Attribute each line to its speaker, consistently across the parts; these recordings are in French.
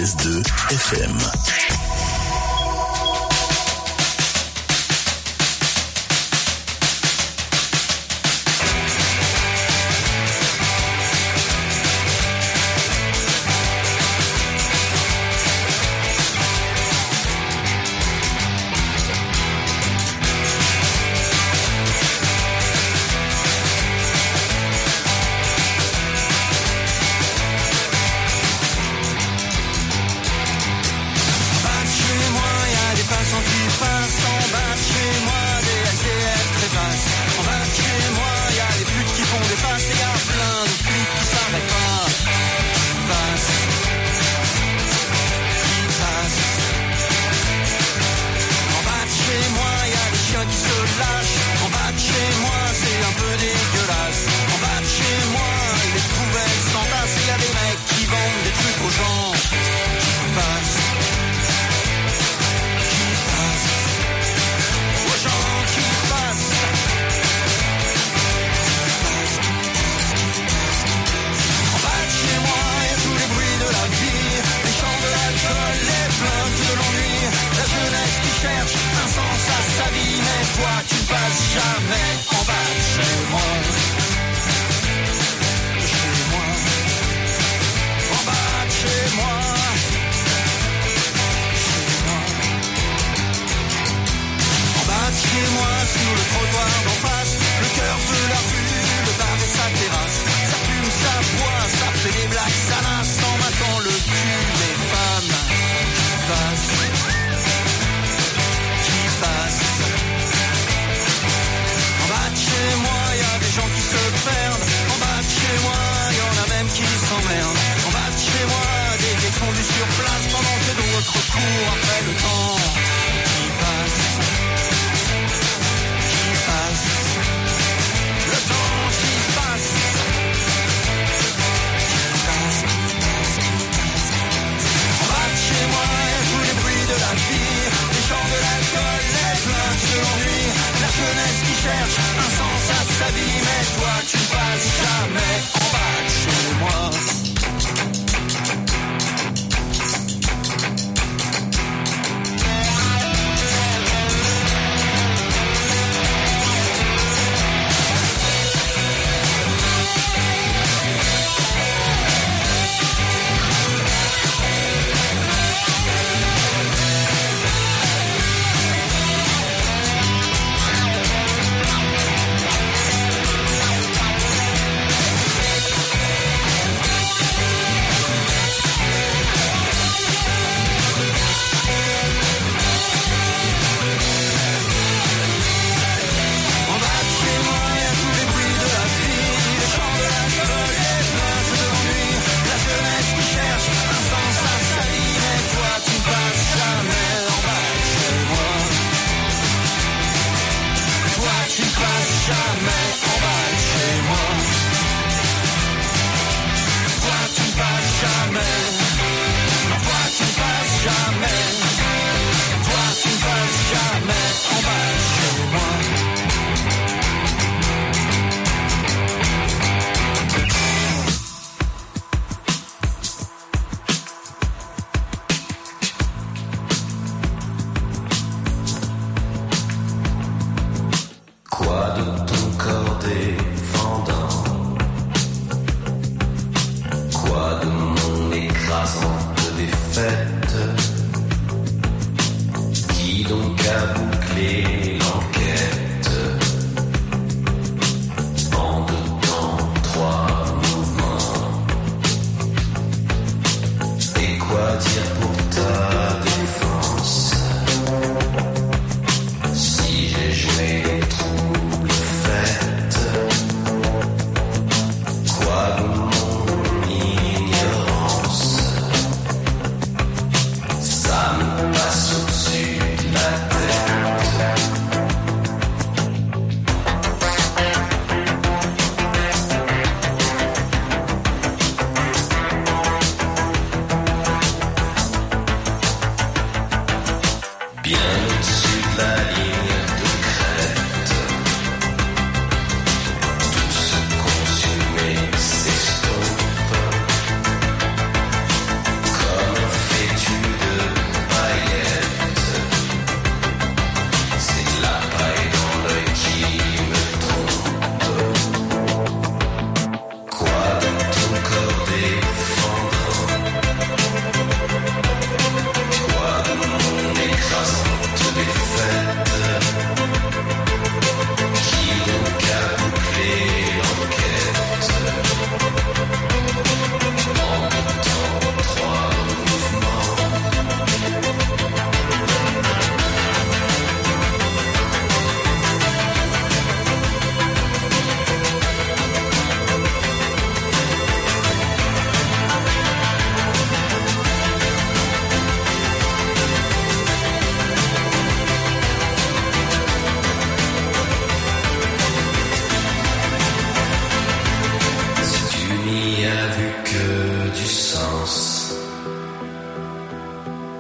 Speaker 1: 96.2 FM.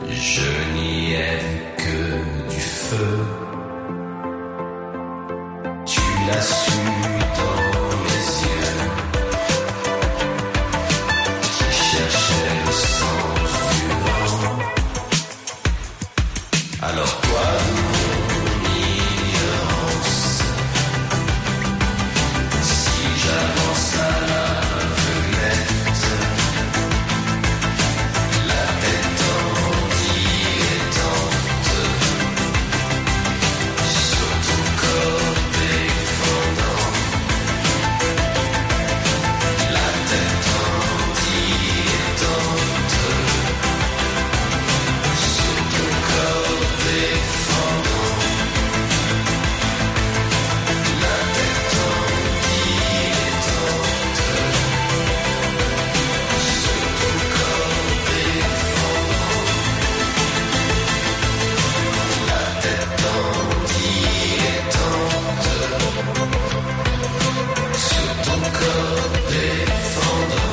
Speaker 1: Je n'y ai vu que du feu. Tu l'as su dans mes yeux qui cherchaient le sens du vent. Alors toi, mon ignorance, si j'avance à l'aveuglette, la tête en dilettante, sur ton corps défendant, la tête en dilettante, sur ton corps défendant, la tête en dilettante, sur ton corps défendant, la tête en dilettante, sur ton corps défendant.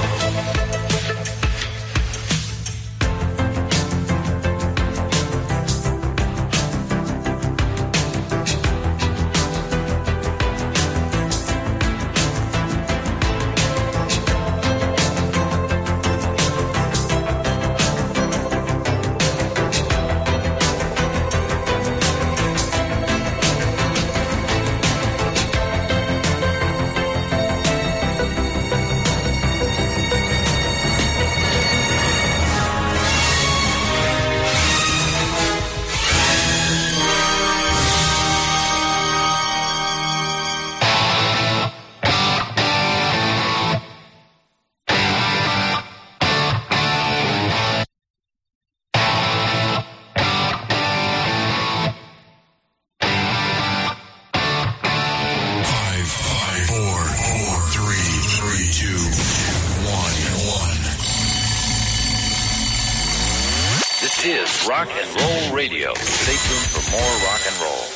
Speaker 2: This is Rock and Roll Radio. Stay tuned for more rock and roll.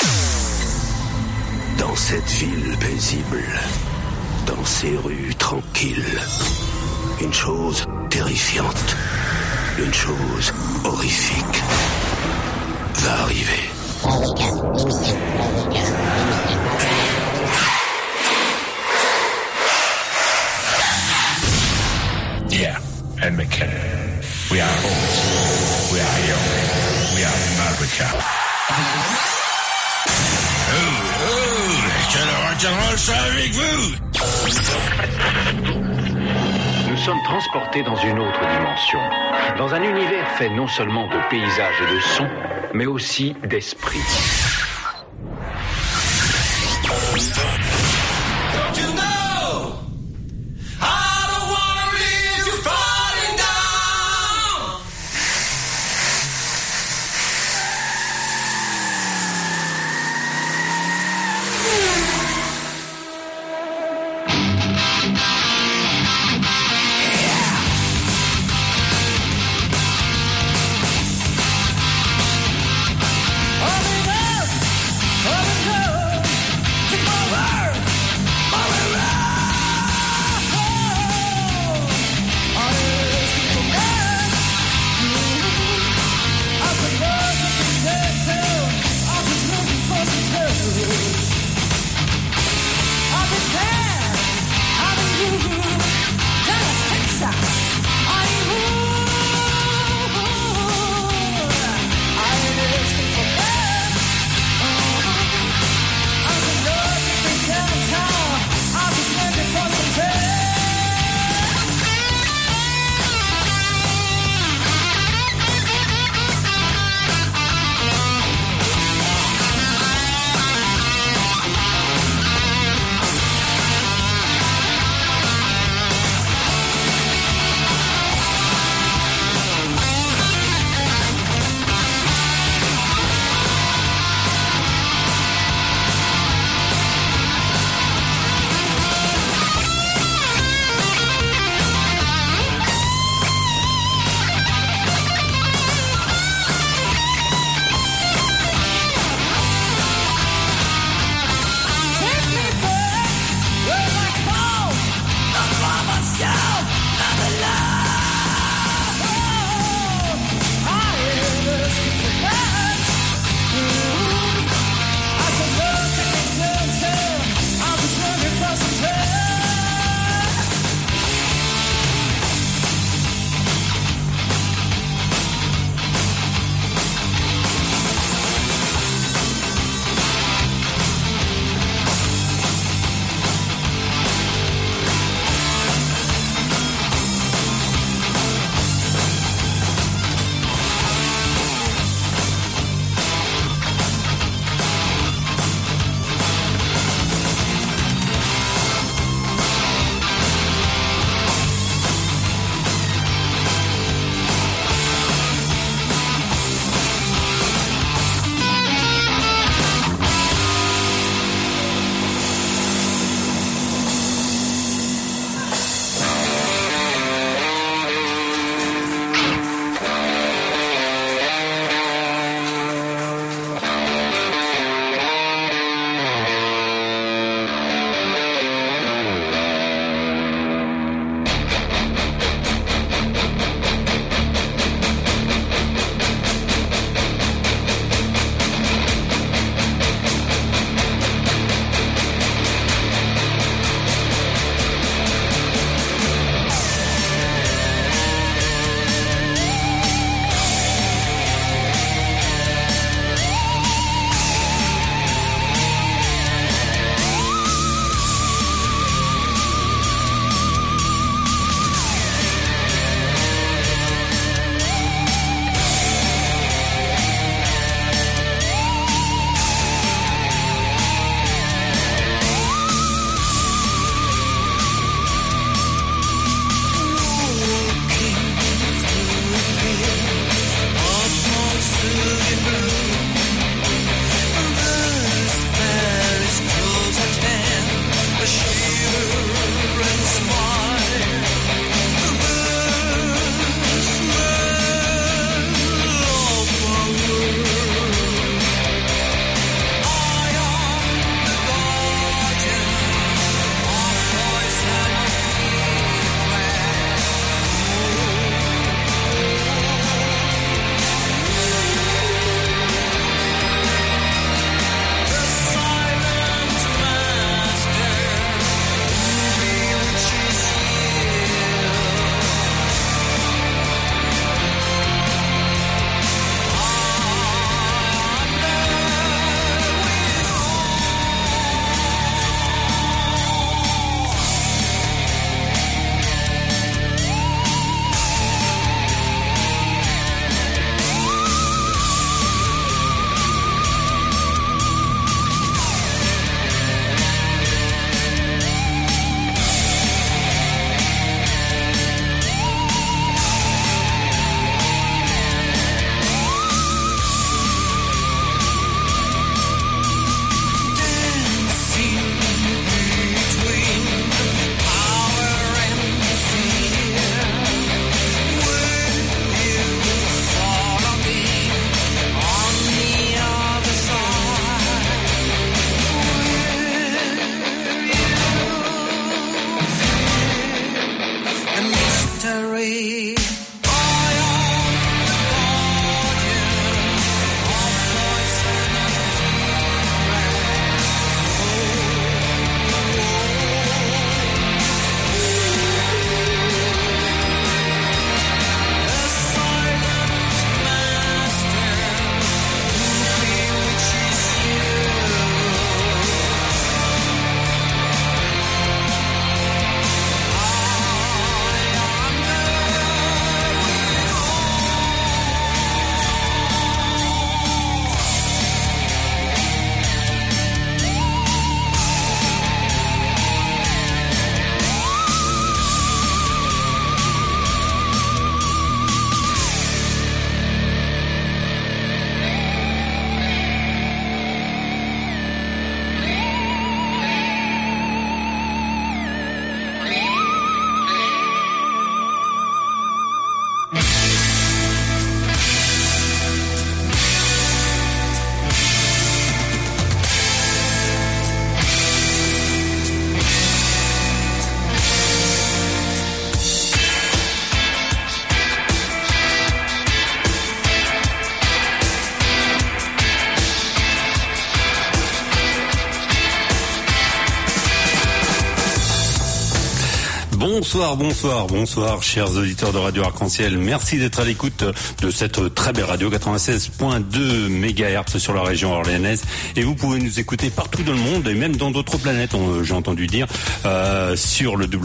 Speaker 3: Dans cette ville paisible, dans ces rues tranquilles, une chose terrifiante, une chose horrifique va arriver.
Speaker 4: Yeah, and McKinnon. We are old. We are young. We are America. Je le rock'n'roll ça avec vous.
Speaker 5: Nous sommes transportés dans une autre dimension, dans un univers fait non seulement de paysages et de sons, mais aussi d'esprit.
Speaker 6: All in love, all in love. Bonsoir, chers auditeurs de Radio Arc-en-Ciel. Merci d'être à l'écoute de cette très belle radio 96.2 MHz sur la région orléanaise. Et vous pouvez nous écouter partout dans le monde et même dans d'autres planètes, j'ai entendu dire, sur le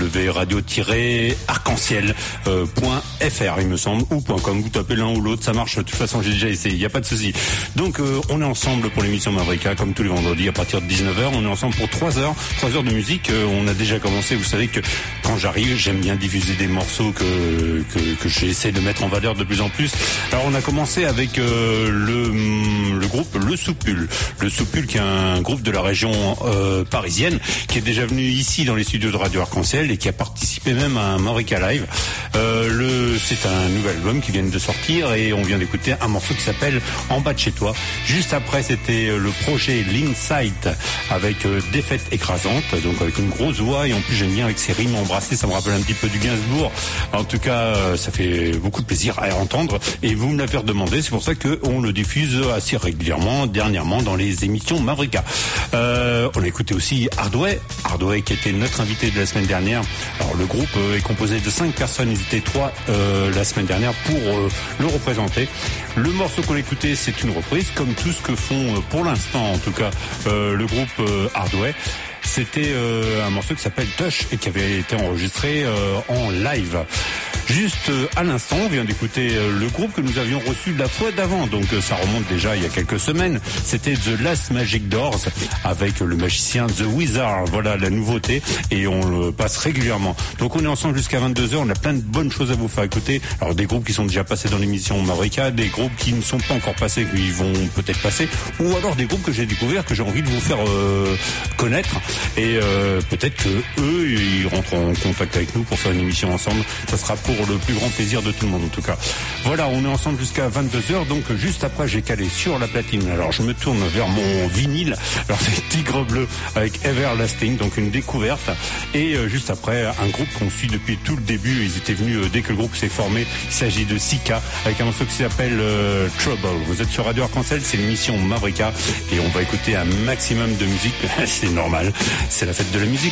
Speaker 6: www.radio-arc-en-ciel.fr, il me semble, ou .com. Vous tapez l'un ou l'autre, ça marche. De toute façon, j'ai déjà essayé, il n'y a pas de souci. Donc, on est ensemble pour l'émission Mavrika, comme tous les vendredis à partir de 19h. On est ensemble pour 3 heures de musique. On a déjà commencé, vous savez que quand j'arrive, j'aime bien diffuser des morceaux que j'essaie de mettre en valeur de plus en plus. Alors on a commencé avec le groupe Le Soupul. Le Soupul qui est un groupe de la région parisienne qui est déjà venu ici dans les studios de Radio Arc-en-Ciel et qui a participé même à un Mavrika Live. C'est un nouvel album qui vient de sortir et on vient d'écouter un morceau qui s'appelle En bas de chez toi. Juste après, c'était le projet L'Insight avec Défaite écrasante, donc avec une grosse voix et en plus j'aime bien avec ses rimes embrassées, ça me rappelle un petit peu du Gainsbourg. En tout cas, ça fait beaucoup de plaisir à entendre et vous me l'avez redemandé, c'est pour ça qu'on le diffuse assez régulièrement, dernièrement dans les émissions Mavrika. On a écouté aussi Hardway qui était notre invité de la semaine dernière. Alors le groupe est composé de 5 personnes, ils étaient 3 la semaine dernière pour le représenter. Le morceau qu'on a écouté, c'est une reprise, comme tout ce que font pour l'instant en tout cas le groupe Hardway. C'était un morceau qui s'appelle Touch et qui avait été enregistré en live. Juste à l'instant, on vient d'écouter le groupe que nous avions reçu la fois d'avant, donc ça remonte déjà il y a quelques semaines. C'était The Last Magic Doors avec le magicien The Wizard. Voilà la nouveauté et on le passe régulièrement. Donc on est ensemble jusqu'à 22h, on a plein de bonnes choses à vous faire écouter. Alors des groupes qui sont déjà passés dans l'émission Mavrika, des groupes qui ne sont pas encore passés, qui vont peut-être passer, ou alors des groupes que j'ai découverts, que j'ai envie de vous faire connaître. Et peut-être que eux ils rentrent en contact avec nous pour faire une émission ensemble. Ça sera pour le plus grand plaisir de tout le monde en tout cas. Voilà, on est ensemble jusqu'à 22h, donc juste après j'ai calé sur la platine. Alors je me tourne vers mon vinyle. Alors c'est Tigre Bleu avec Everlasting, donc une découverte. Et juste après un groupe qu'on suit depuis tout le début. Ils étaient venus dès que le groupe s'est formé. Il s'agit de Sika avec un morceau qui s'appelle Trouble. Vous êtes sur Radio Arc-en-Ciel, c'est l'émission Mavrika et on va écouter un maximum de musique. C'est normal, c'est la fête de la musique.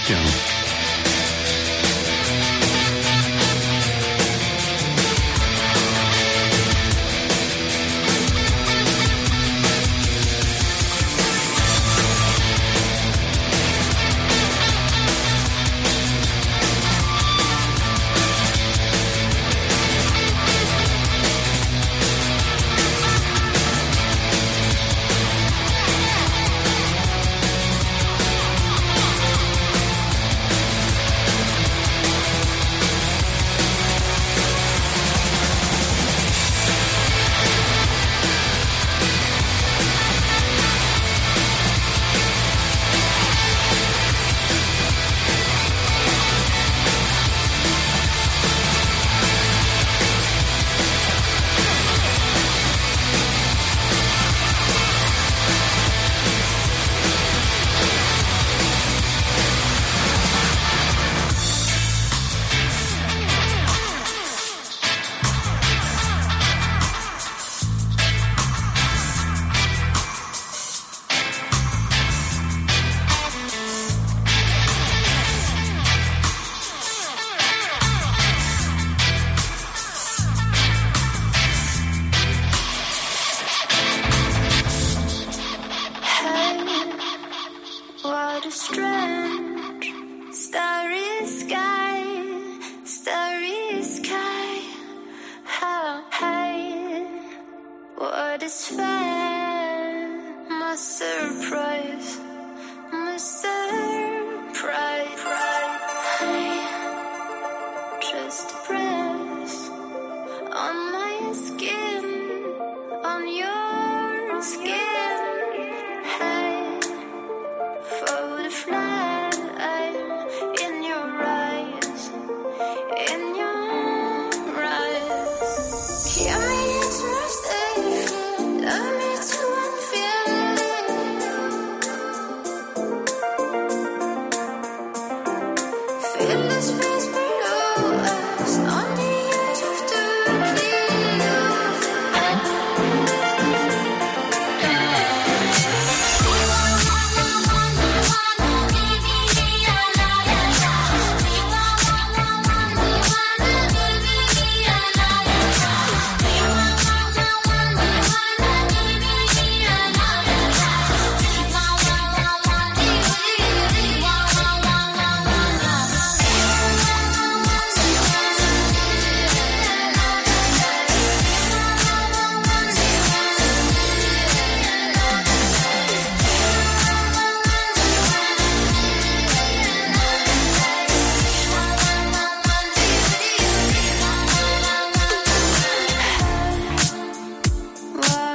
Speaker 7: Love me to unfeel it.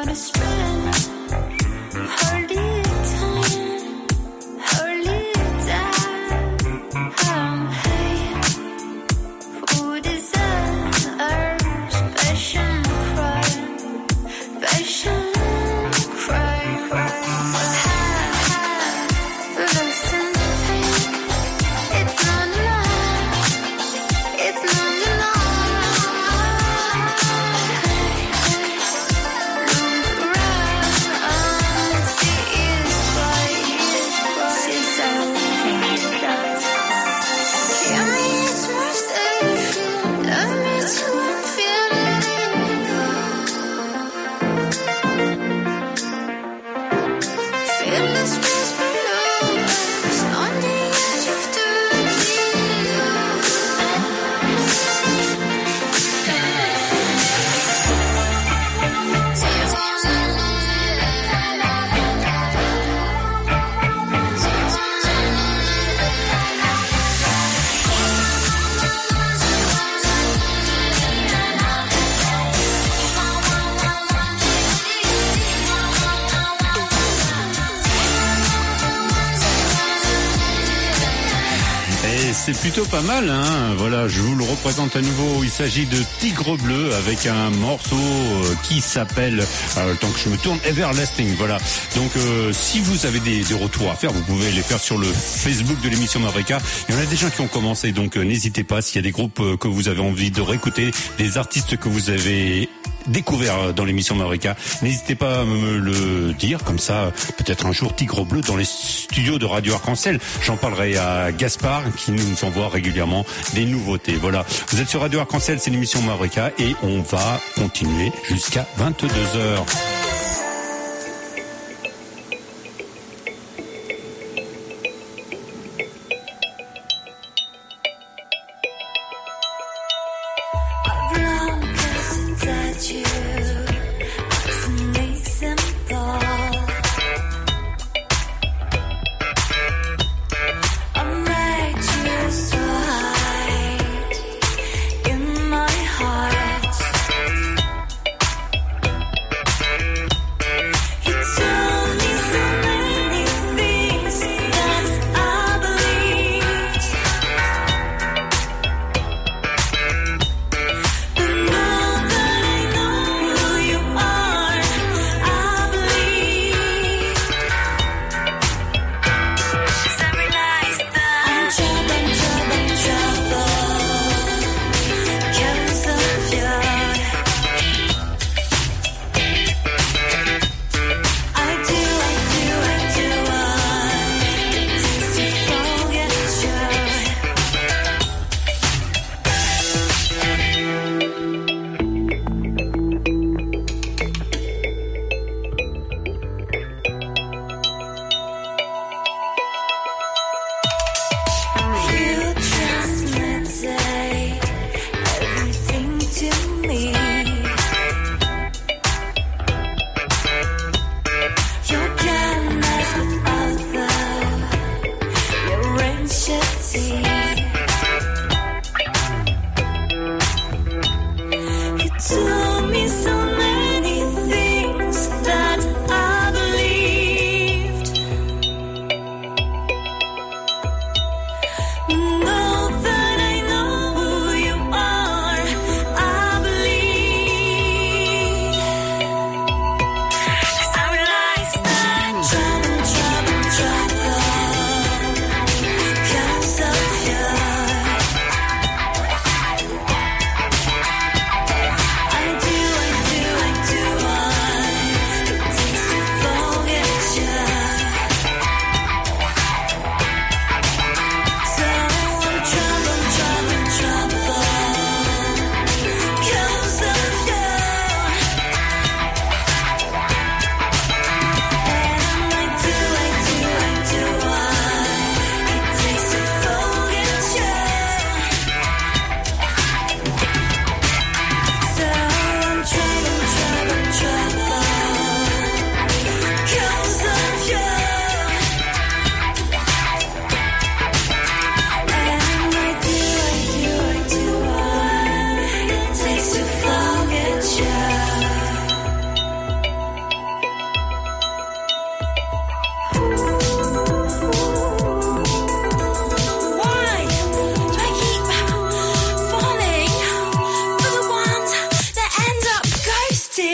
Speaker 6: C'est plutôt pas mal, hein. Voilà, je vous le représente à nouveau. Il s'agit de Tigre Bleu avec un morceau qui s'appelle, tant que je me tourne, Everlasting. Voilà. Donc, si vous avez des retours à faire, vous pouvez les faire sur le Facebook de l'émission Mavrika. Il y en a des gens qui ont commencé, donc n'hésitez pas. S'il y a des groupes que vous avez envie de réécouter, des artistes que vous avez découvert dans l'émission Mavrika, n'hésitez pas à me le dire, comme ça peut-être un jour Tigre Bleu dans les studios de Radio Arc-en-Ciel. J'en parlerai à Gaspard qui nous envoie régulièrement des nouveautés. Voilà, vous êtes sur Radio Arc-en-Ciel, c'est l'émission Mavrika et on va continuer jusqu'à 22h.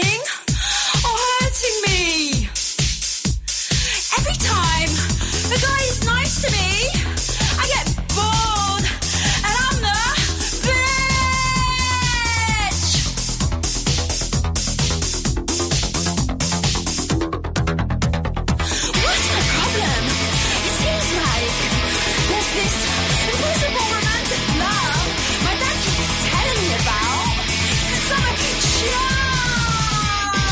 Speaker 7: loving or hurting me. Every time the guy is nice to me, I get bored and I'm the bitch. What's my problem? It seems like there's this impossible romantic love my dad keeps telling me about since I'm a child.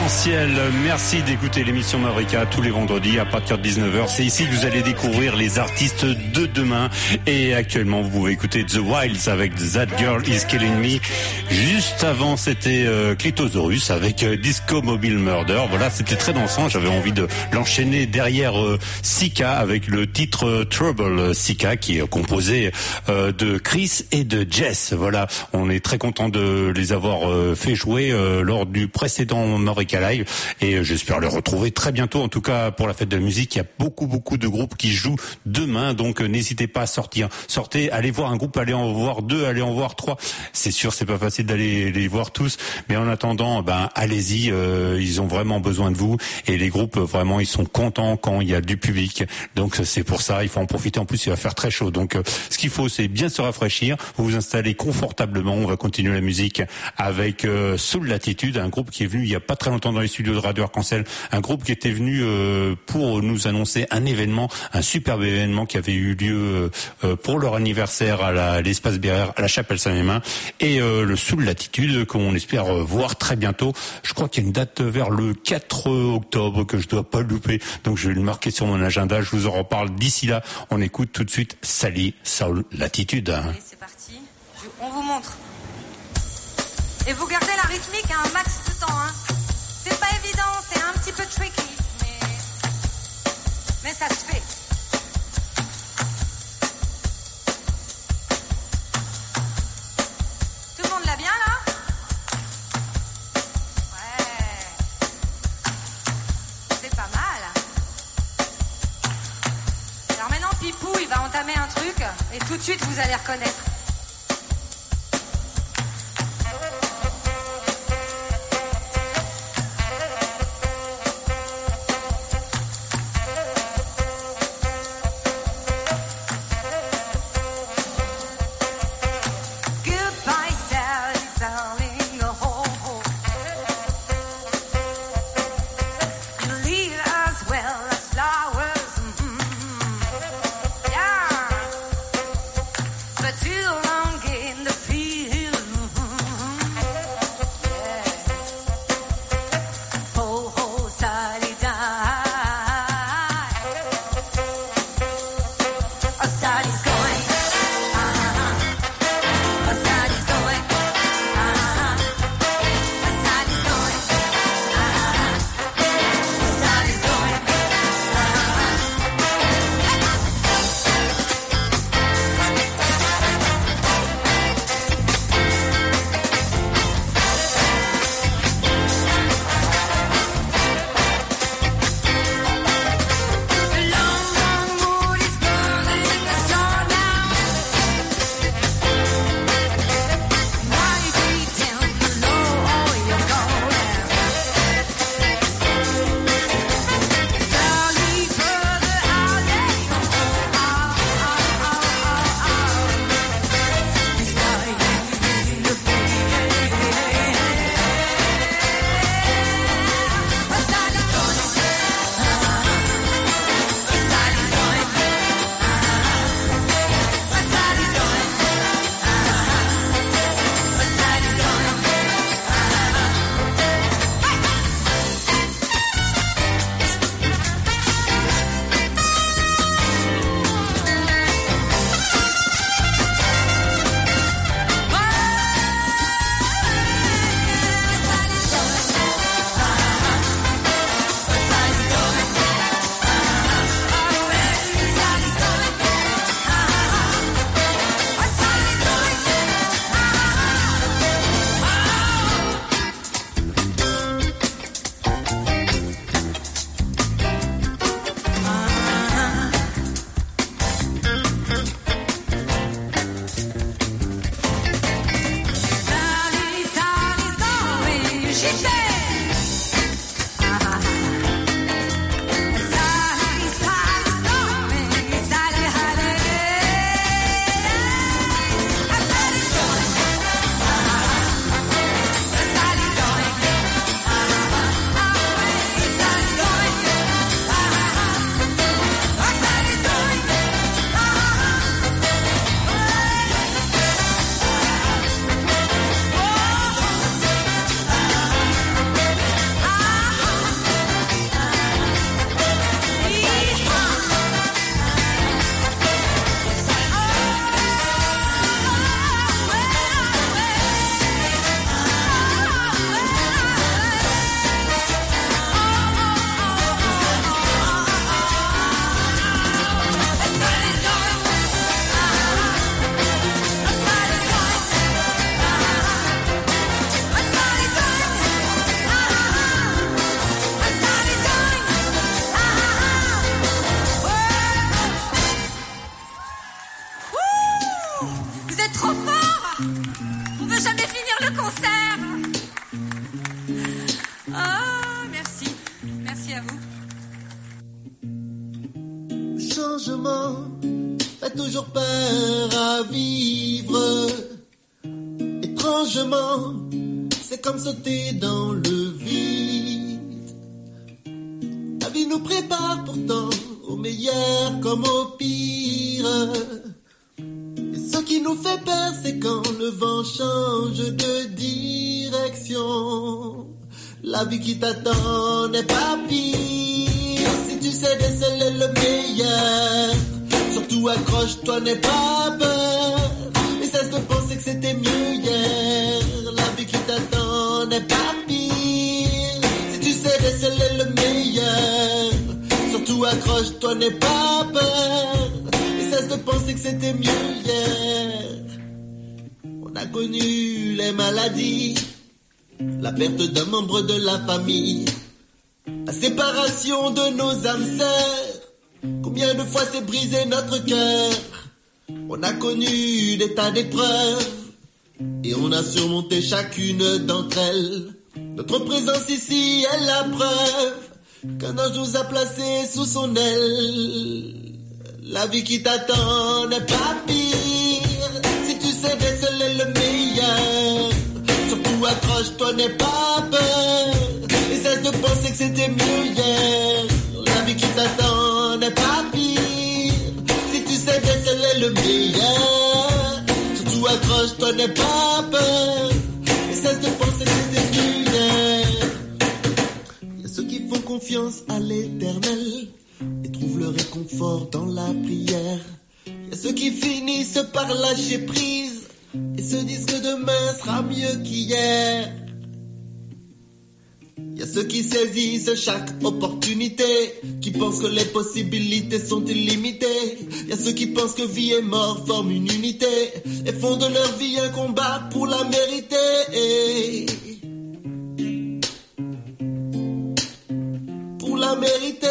Speaker 6: Essentiel. Merci d'écouter l'émission Mavrika tous les vendredis à partir de 19h. C'est ici que vous allez découvrir les artistes de demain. Et actuellement, vous pouvez écouter The Wilds avec That Girl Is Killing Me. Juste avant, c'était Clitosaurus avec Disco Mobile Murder. Voilà, c'était très dansant. J'avais envie de l'enchaîner derrière Sika avec le titre Trouble. Sika qui est composé de Chris et de Jess. Voilà, on est très content de les avoir fait jouer lors du précédent Mavrika Live et j'espère les retrouver très bientôt. En tout cas, pour la fête de la musique, il y a beaucoup de groupes qui jouent demain, donc n'hésitez pas à sortir. Sortez, allez voir un groupe, allez en voir 2, allez en voir 3. C'est sûr, c'est pas facile d'aller les voir tous, mais en attendant, allez-y, ils ont vraiment besoin de vous et les groupes, vraiment, ils sont contents quand il y a du public. Donc c'est pour ça, il faut en profiter. En plus, il va faire très chaud. Donc ce qu'il faut, c'est bien se rafraîchir, vous vous installez confortablement. On va continuer la musique avec Soul Latitude, un groupe qui est venu il y a pas très longtemps dans les studios de Radio Arc-en-Ciel, un groupe qui était venu pour nous annoncer un événement, un superbe événement qui avait eu lieu pour leur anniversaire à l'Espace Bérère, à la Chapelle Saint-Mémin, et le Soul Latitude qu'on espère voir très bientôt. Je crois qu'il y a une date vers le 4 octobre que je dois pas louper, donc je vais le marquer sur mon agenda, je vous en reparle d'ici là. On écoute tout de suite Sally Soul Latitude.
Speaker 8: Allez, c'est parti. On vous montre. Et vous gardez la rythmique à un max de temps, hein. C'est pas évident, c'est un petit peu tricky, mais ça se fait. Tout le monde l'a bien là? Ouais. C'est pas mal. Alors maintenant, Pipou, il va entamer un truc, et tout de suite, vous allez reconnaître.
Speaker 9: changement fait toujours peur à vivre. Étrangement, c'est comme sauter dans le vide. La vie nous prépare pourtant au meilleur comme au pire. Et ce qui nous fait peur, c'est quand le vent change de direction. La vie qui t'attend n'est pas pire. Si tu sais déceler le meilleur, surtout accroche-toi, n'aie pas peur. Et cesse de penser que c'était mieux hier. La vie qui t'attend n'est pas pire. Si tu sais déceler le meilleur, surtout accroche-toi, n'aie pas peur. Et cesse de penser que c'était mieux hier. On a connu les maladies, la perte d'un membre de la famille, la séparation de nos âmes sœurs. Combien de fois s'est brisé notre cœur. On a connu des tas d'épreuves et on a surmonté chacune d'entre elles. Notre présence ici est la preuve qu'un ange nous a placés sous son aile. La vie qui t'attend n'est pas pire. Si tu sais déceler le meilleur, surtout accroche-toi, n'aie pas peur. Et cesse de penser que c'était mieux hier. La vie qui t'attend n'est pas pire. Si tu sais déceler le meilleur, surtout accroche-toi, n'aie pas peur. Et cesse de penser que c'était mieux hier. Il y a ceux qui font confiance à l'éternel et trouvent le réconfort dans la prière. Il y a ceux qui finissent par lâcher prise et se disent que demain sera mieux qu'hier. Il y a ceux qui saisissent chaque opportunité, qui pensent que les possibilités sont illimitées. Il y a ceux qui pensent que vie et mort forment une unité et font de leur vie un combat pour la mériter. Pour la mériter.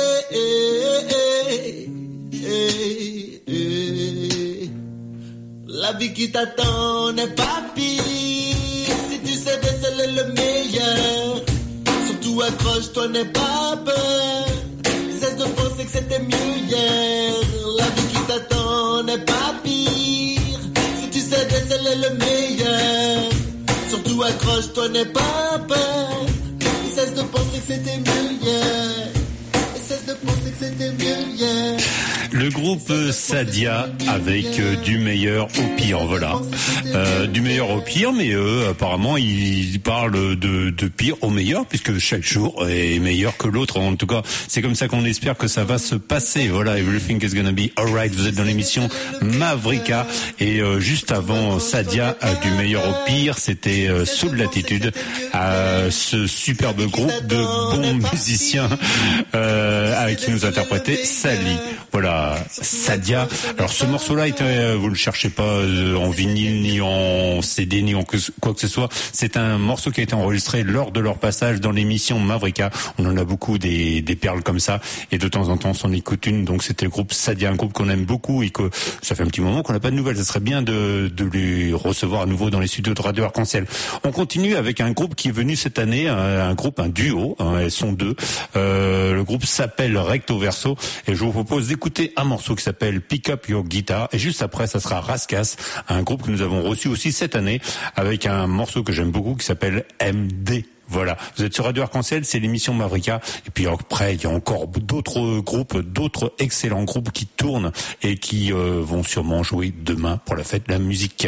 Speaker 9: La vie qui t'attend n'est pas pire. Si tu sais déceler le meilleur, surtout accroche-toi, n'aie pas peur. Cesse de penser que c'était mieux hier. La vie qui t'attend n'est pas pire. Si tu sais déceler le meilleur, surtout accroche-toi, n'aie pas peur. Cesse de penser que c'était mieux hier. Cesse de penser que c'était mieux hier.
Speaker 6: Le groupe Sadia avec du meilleur au pire, voilà. Du meilleur au pire, mais apparemment ils parlent de pire au meilleur, puisque chaque jour est meilleur que l'autre. En tout cas, c'est comme ça qu'on espère que ça va se passer. Voilà, everything is gonna be alright. Vous êtes dans l'émission Mavrika, et juste avant Sadia du meilleur au pire, c'était Sous Latitude, ce superbe groupe de bons musiciens avec qui nous interprétait Sally. Voilà. Sadia. Alors ce morceau-là, vous le cherchez pas en vinyle, ni en CD, ni en quoi que ce soit. C'est un morceau qui a été enregistré lors de leur passage dans l'émission Mavrika. On en a beaucoup des perles comme ça, et de temps en temps on s'en écoute une. Donc c'était le groupe Sadia, un groupe qu'on aime beaucoup et que ça fait un petit moment qu'on n'a pas de nouvelles. Ça serait bien de les recevoir à nouveau dans les studios de Radio Arc-en-Ciel. On continue avec un groupe qui est venu cette année, un duo, elles sont deux. Le groupe s'appelle Recto Verso, et je vous propose d'écouter un morceau qui s'appelle Pick Up Your Guitar, et juste après ça sera Raskas, un groupe que nous avons reçu aussi cette année avec un morceau que j'aime beaucoup qui s'appelle MD. Voilà, vous êtes sur Radio Arc-en-Ciel, c'est l'émission Mavrika, et puis après il y a encore d'autres groupes, d'autres excellents groupes qui tournent et qui vont sûrement jouer demain pour la fête de la musique.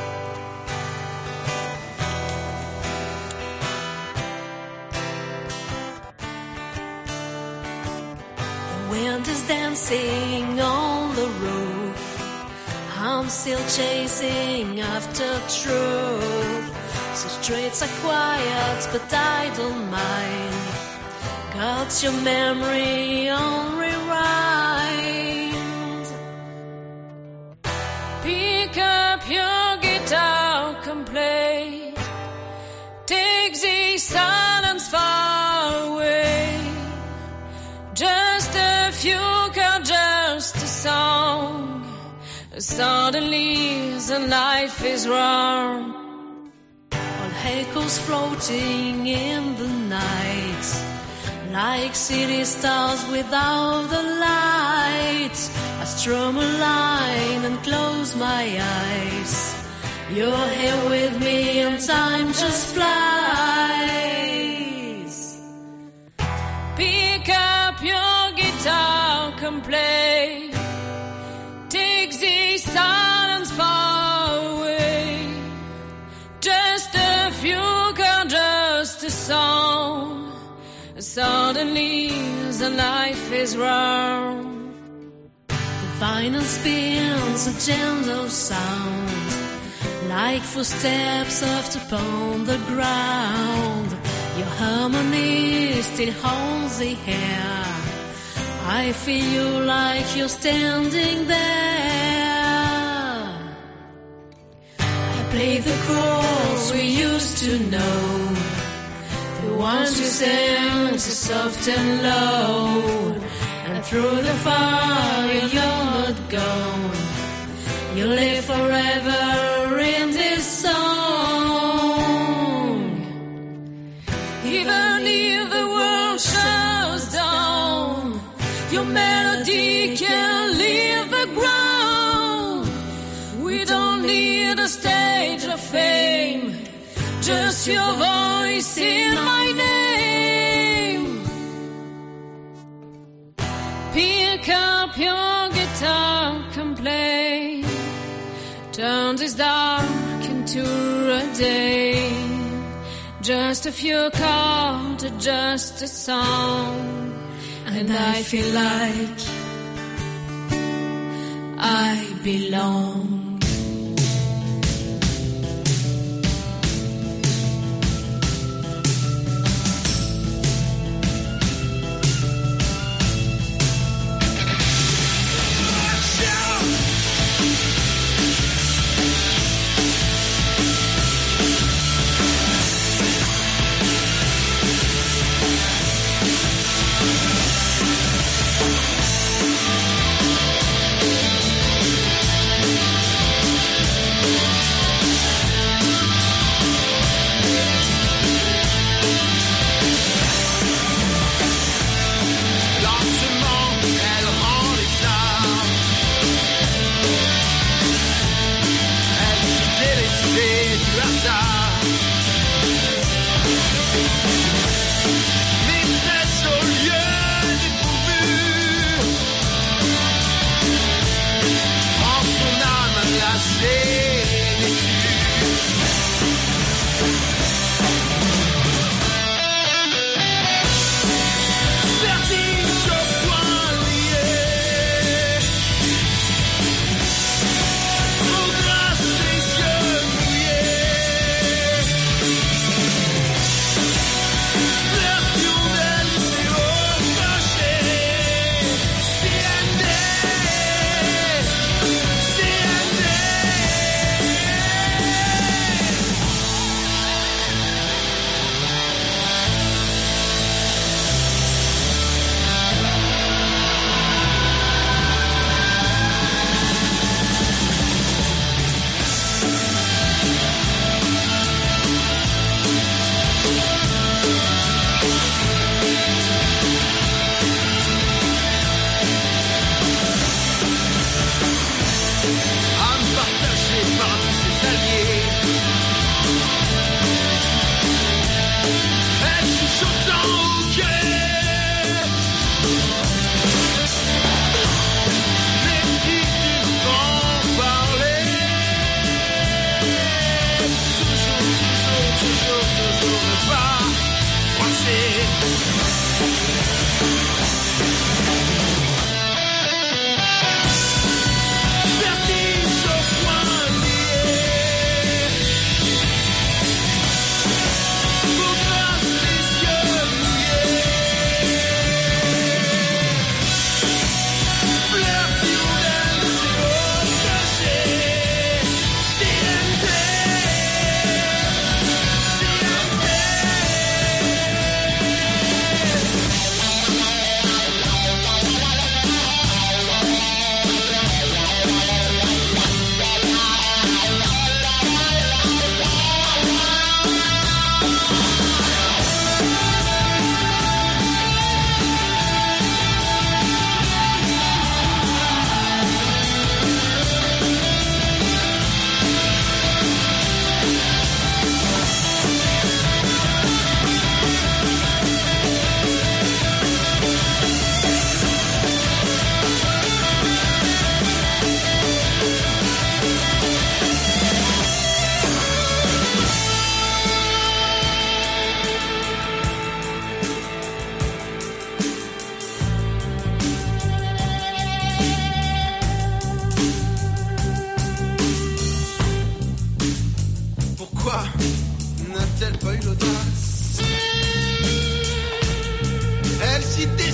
Speaker 10: Dancing on the roof, I'm still chasing after truth. So streets are quiet, but I don't mind. Got your memory on rewind. Pick up your guitar, come play. Take the silence far away. Just a few chords, just a song. Suddenly the life is wrong. All echoes floating in the night. like city stars without the lights. I strum a line and close my eyes. You're here with me and time just flies. Pick up your guitar, come play. Take the silence far away. Just a few chords, just a song. Suddenly the life is wrong. The vinyl spins a gentle sound, like footsteps soft upon the ground. Your harmony still holds the air. I feel you like you're standing there. I play the chords we used to know, the ones you sang so soft and low. And through the fire you're not gone, you live forever in this song. Even if the world shuts down, your melody can leave the ground. We don't need a stage of fame, just your voice in my name. Pick up your guitar, come play. Turn this dark into a day. Just a few chords, just a song. And I feel like I belong.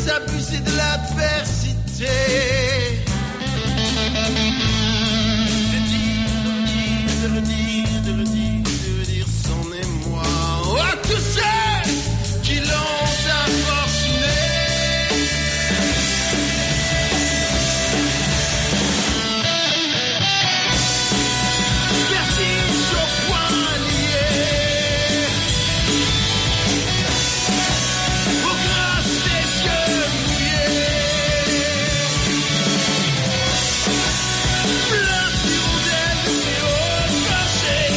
Speaker 9: abuser de l'adversité. De redire son émoi. Oh, à tous ceux qui l'ont infortuné. Vertige au poignet. Au grâce des yeux mouillés. Plein d'hirondelles et au clocher.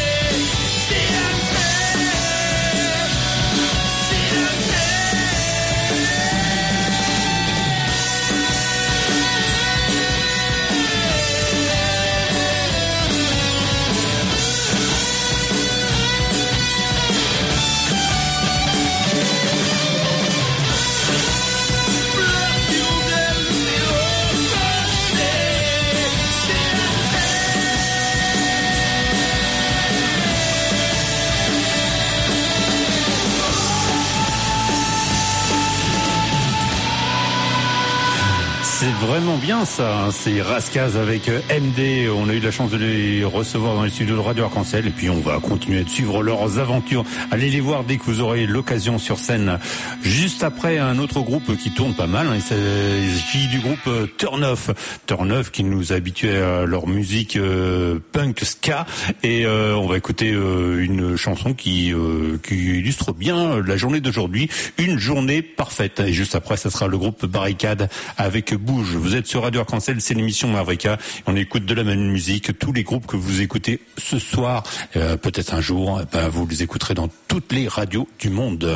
Speaker 6: C'est vraiment bien ça, hein. C'est Rascaz avec MD. On a eu la chance de les recevoir dans les studios de Radio Arc-en-Ciel et puis on va continuer de suivre leurs aventures. Allez les voir dès que vous aurez l'occasion sur scène. Juste après, un autre groupe qui tourne pas mal, hein. Il s'agit du groupe Turn Off. Turn Off qui nous a habitués à leur musique punk ska et on va écouter une chanson qui illustre bien la journée d'aujourd'hui, une journée parfaite. Et juste après, ça sera le groupe Barricade avec Bouge. Vous êtes sur Radio Arc-en-Ciel, c'est l'émission Mavrika. On écoute de la même musique. Tous les groupes que vous écoutez ce soir, peut-être un jour, vous les écouterez dans toutes les radios du monde.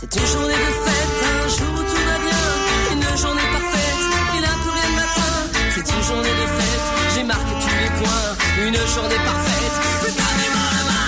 Speaker 10: C'est une journée de fête, un jour où tout va bien. Une journée parfaite, il n'a plus rien de matin. C'est une journée de fête, j'ai marqué tous les coins. Une journée parfaite, putain dis-moi la main.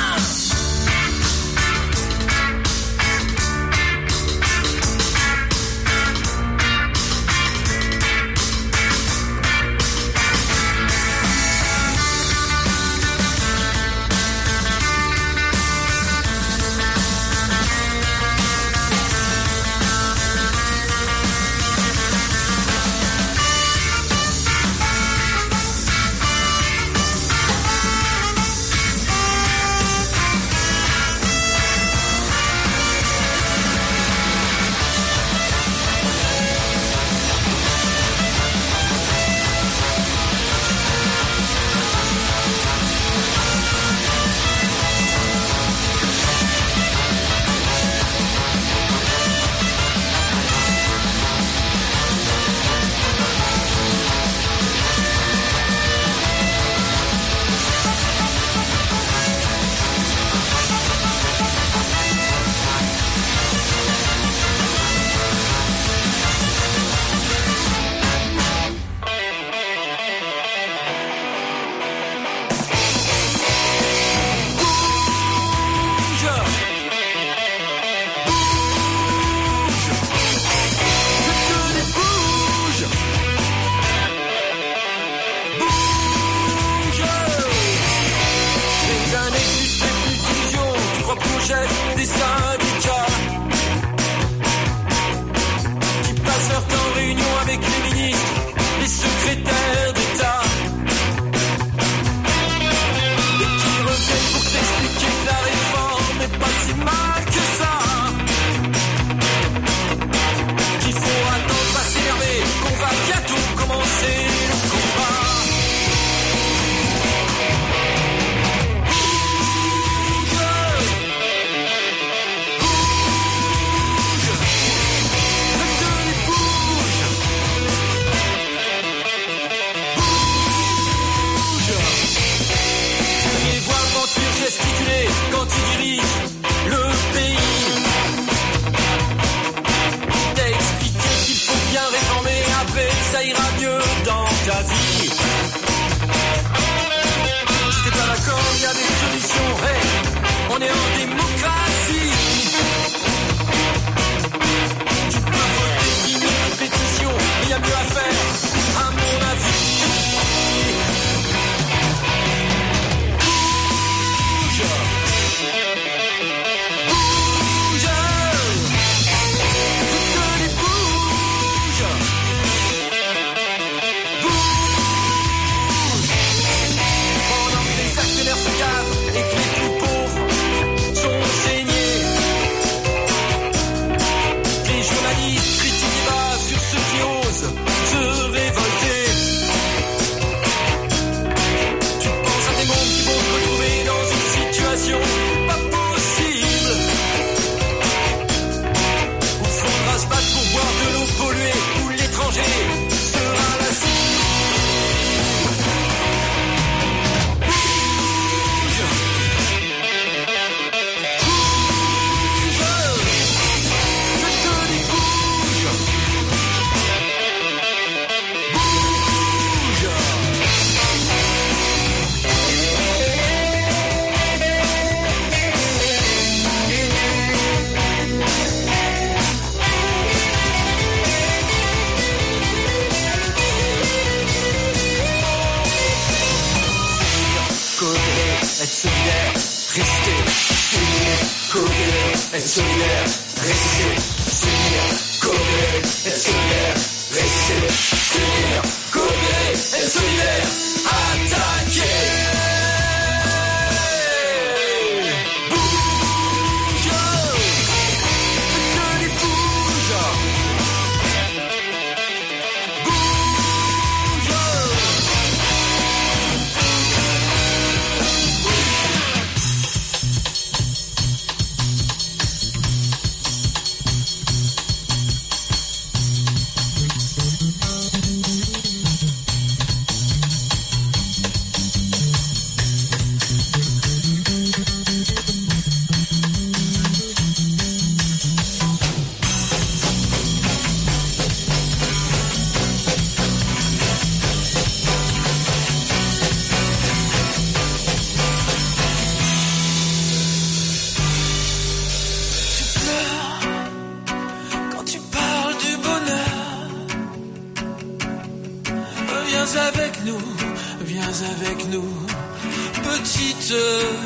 Speaker 11: nous, viens avec nous, petite.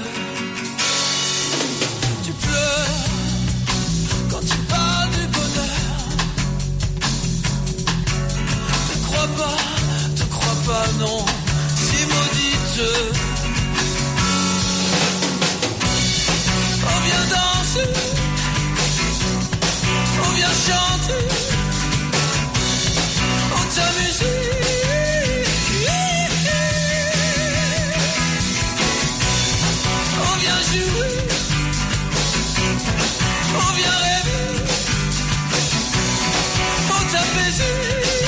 Speaker 11: Tu pleures quand tu parles du bonheur. Te crois pas, non, si maudite. On vient danser, on vient chanter, on t'amuse. On vient jouer, on vient rêver, on t'apaiser.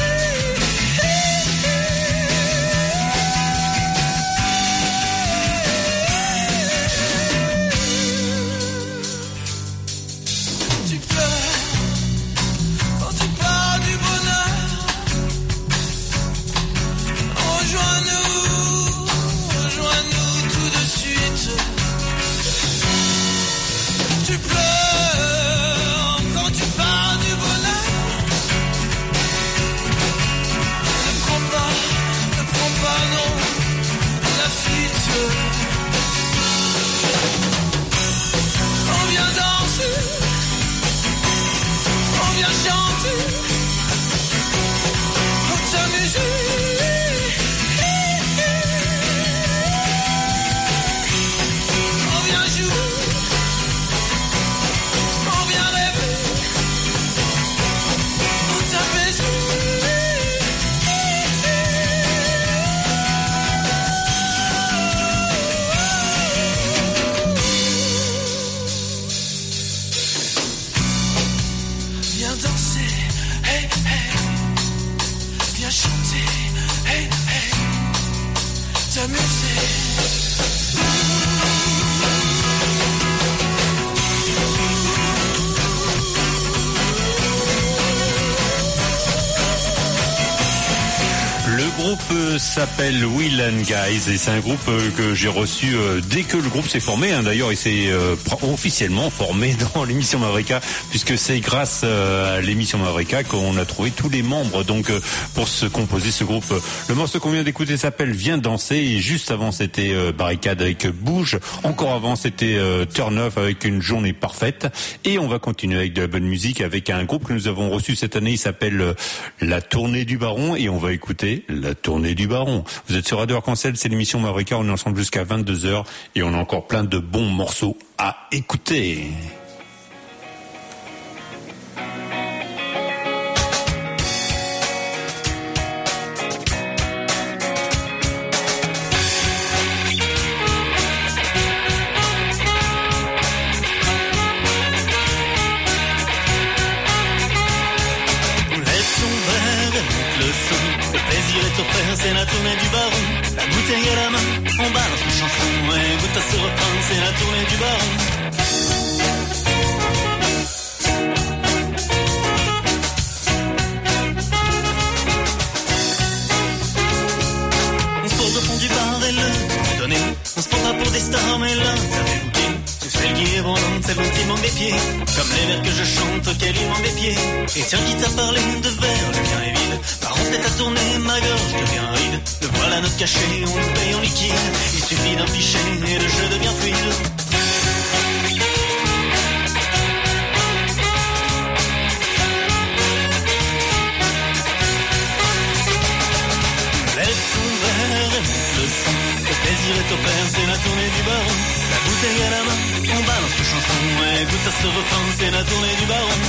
Speaker 6: S'appelle Will and Guys et c'est un groupe que j'ai reçu dès que le groupe s'est formé. D'ailleurs, il s'est officiellement formé dans l'émission Mavrika, puisque c'est grâce à l'émission Mavrika qu'on a trouvé tous les membres. Donc, pour se composer ce groupe, le morceau qu'on vient d'écouter s'appelle Viens danser. Et juste avant, c'était Barricade avec Bouge. Encore avant, c'était Turn Off avec Une journée parfaite. Et on va continuer avec de la bonne musique avec un groupe que nous avons reçu cette année. Il s'appelle La Tournée du Baron et on va écouter La Tournée du Baron. Vous êtes sur Radio Arc-en-Ciel, c'est l'émission Mavrika, on est ensemble jusqu'à 22h et on a encore plein de bons morceaux à écouter.
Speaker 12: C'est la tournée du baron, la bouteille à la main, on balance une chanson, ouais, écoute à ce refrain, c'est la tournée du baron. On se pose au fond du bar et le donné, on se prend pas pour des stars, mais là, ça fait bouquet. C'est celle qui est brûlante, celle dont il manque des pieds, comme les vers que je chante, auxquels il manque des pieds. Et tiens, qui t'a parlé de verre, le mien est vide. Par contre, t'es à tourner, ma gorge devient ride. Le voilà notre cachet, on le paye en liquide. Il suffit d'un pichet et le jeu devient fluide. Lève ton verre et monte le son. Le plaisir est offert, c'est la tournée du baron. La bouteille à la main, on balance une chanson. Ouais, écoute à ce refrain, c'est la tournée du baron.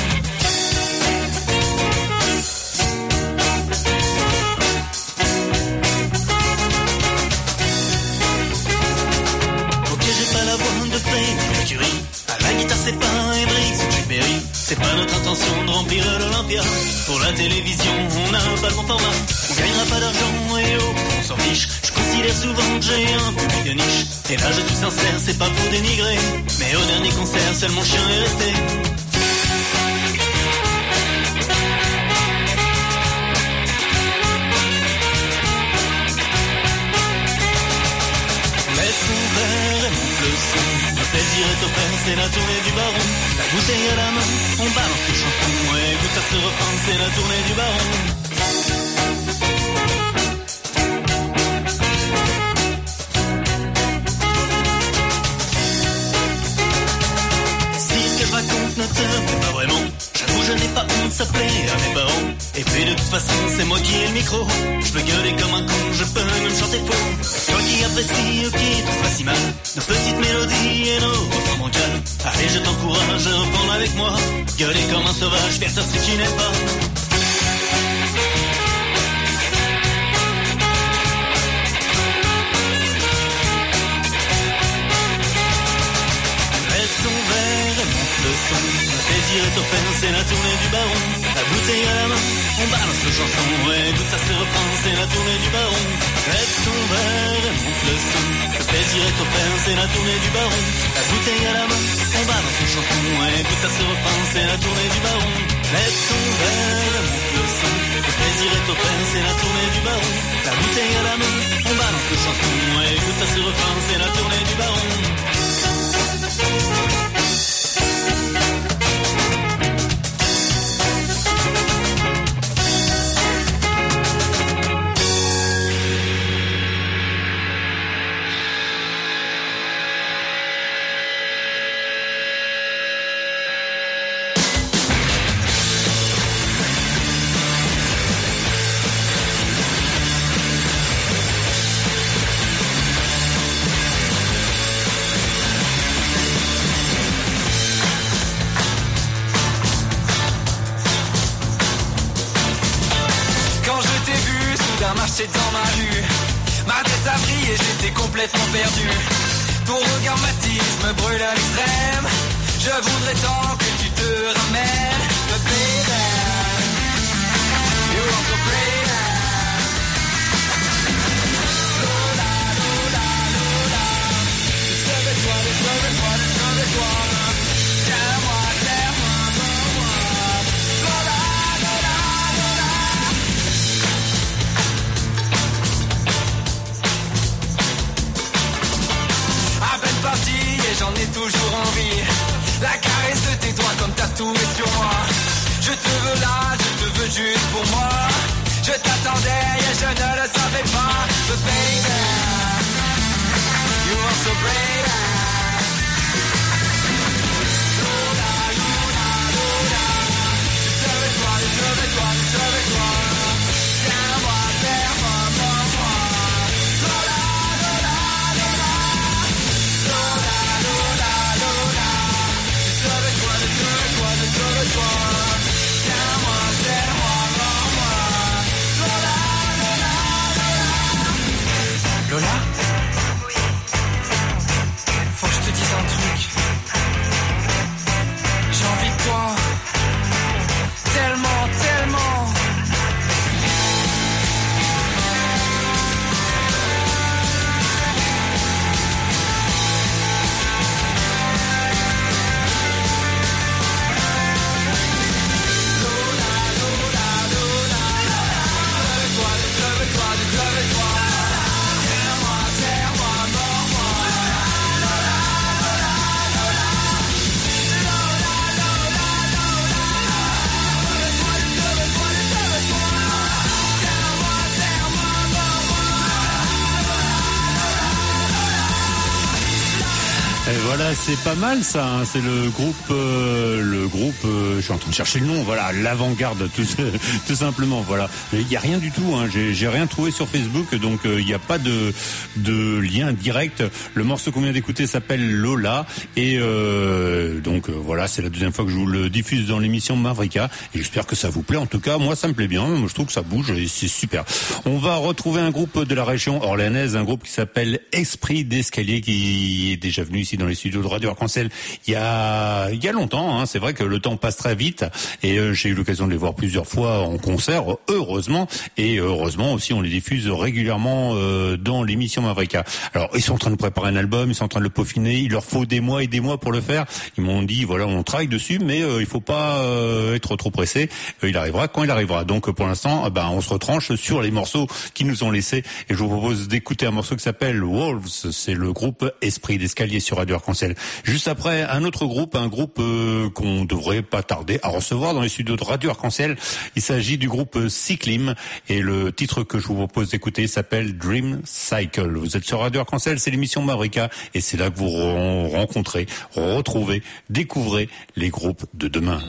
Speaker 12: À la guitare c'est pas Hendrix ou Jupéry. C'est pas notre intention de remplir l'Olympia. Pour la télévision on a pas le bon format. On gagnera pas d'argent et oh on s'en fiche. Je considère souvent que j'ai un public de niche. Et là je suis sincère, c'est pas pour dénigrer. Mais au dernier concert seul mon chien est resté. Laisse ton verre et monte le son. Le plaisir est offert, c'est la tournée du baron. La bouteille à la main, on balance une chanson. Ouais, écoute à ce refrain, c'est la tournée du baron. chanteur, mais pas vraiment. J'avoue, je n'ai pas honte, ça plaît à mes parents. Et puis de toute façon, c'est moi qui ai le micro. Je peux gueuler comme un con, je peux même chanter faux. Toi qui apprécies ou qui trouve pas si mal nos petites mélodies et nos refrains bancals. Allez, je t'encourage à reprendre avec moi. Gueuler comme un sauvage, faire ça ce qui n'est pas. Le plaisir est offert, c'est la tournée du baron. La bouteille à la main, on balance le chanson. Écoute à ses refrains, c'est la tournée du baron. Lève ton verre et monte le son. Le plaisir est offert, c'est la tournée du baron. La bouteille à la main, on balance le chanson. Écoute à ses refrains, c'est la tournée du baron. Lève ton verre et monte le son. Le plaisir est offert, c'est la tournée du baron. La bouteille à la main, on balance le chanson. Écoute à ses refrains, c'est la tournée du baron.
Speaker 11: Marcher dans ma rue, ma tête a brillé, j'étais complètement perdu. Ton regard m'attise, me brûle à l'extrême. Je voudrais tant que tu te ramènes. The baby, you are so pretty. Lola, Lola, Lola. Détrove-toi, détrove-toi, détrove-toi. Tiens-moi, serre-moi, prends-moi. Lola, Lola, Lola. Parti et j'en ai toujours envie. La caresse de tes doigts comme tatoué sur moi. Je te veux là, je te veux juste pour moi. Je t'attendais et je ne le savais pas. But baby, you are so brave. Lola, Lola, Lola. Je te veux toi, je te veux toi, je te veux toi. Tiens-moi, serre-moi, prends-moi. Lola, Lola, Lola. Lola, Lola, Lola. Je te veux toi, je te veux toi, je te veux toi. Tiens-moi, serre-moi, prends-moi. Lola, Lola, Lola. Lola, faut que je te dise un truc. J'ai envie de toi. Tellement, tellement.
Speaker 6: Et voilà, c'est pas mal ça, hein. C'est le groupe, je suis en train de chercher le nom, voilà, l'Avant-Garde, tout simplement, voilà. Mais il y a rien du tout, hein. J'ai rien trouvé sur Facebook, donc il n'y a pas de lien direct. Le morceau qu'on vient d'écouter s'appelle Lola, et voilà, c'est la deuxième fois que je vous le diffuse dans l'émission Mavrika, et j'espère que ça vous plaît. En tout cas, moi ça me plaît bien, moi, je trouve que ça bouge, et c'est super. On va retrouver un groupe de la région orléanaise, un groupe qui s'appelle Esprit d'Escalier, qui est déjà venu ici dans les studios de Radio Arc-en-Ciel il y a longtemps, hein. C'est vrai que le temps passe très vite, et j'ai eu l'occasion de les voir plusieurs fois en concert, heureusement, et heureusement aussi on les diffuse régulièrement dans l'émission Mavrika. Alors ils sont en train de préparer un album, ils sont en train de le peaufiner, il leur faut des mois et des mois pour le faire. Ils m'ont dit voilà, on travaille dessus, mais il faut pas être trop pressé, il arrivera quand il arrivera. Donc pour l'instant, on se retranche sur les morceaux qu'ils nous ont laissés, et je vous propose d'écouter un morceau qui s'appelle Wolves. C'est le groupe Esprit d'Escalier sur Radio Arc-en-Ciel. Arc-en-Ciel. Juste après, un autre groupe, qu'on devrait pas tarder à recevoir dans les studios de Radio Arc-en-Ciel. Il s'agit du groupe Cyclim et le titre que je vous propose d'écouter s'appelle Dream Cycle. Vous êtes sur Radio Arc-en-Ciel, c'est l'émission Mavrika et c'est là que vous rencontrez, retrouvez, découvrez les groupes de demain.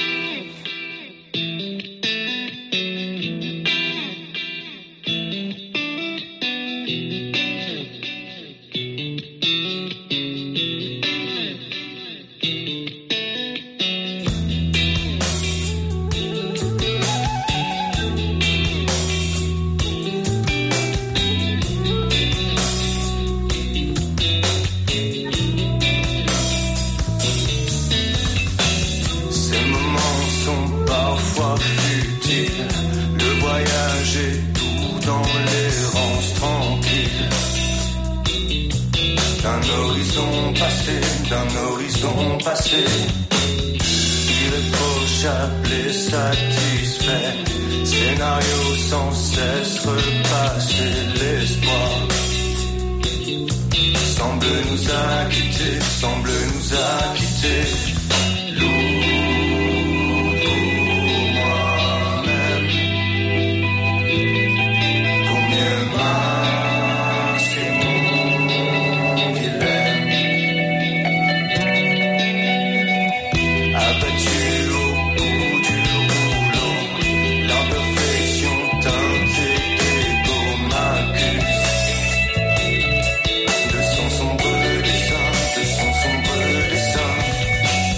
Speaker 13: Irréprochable et satisfait, scénario sans cesse repassé, l'espoir semble nous acquitter, lourd pour moi-même, pour mieux masquer mon dilemme, abattu au bout du rouleau, l'imperfection teintée d'ego m'accuse de son sombre dessin,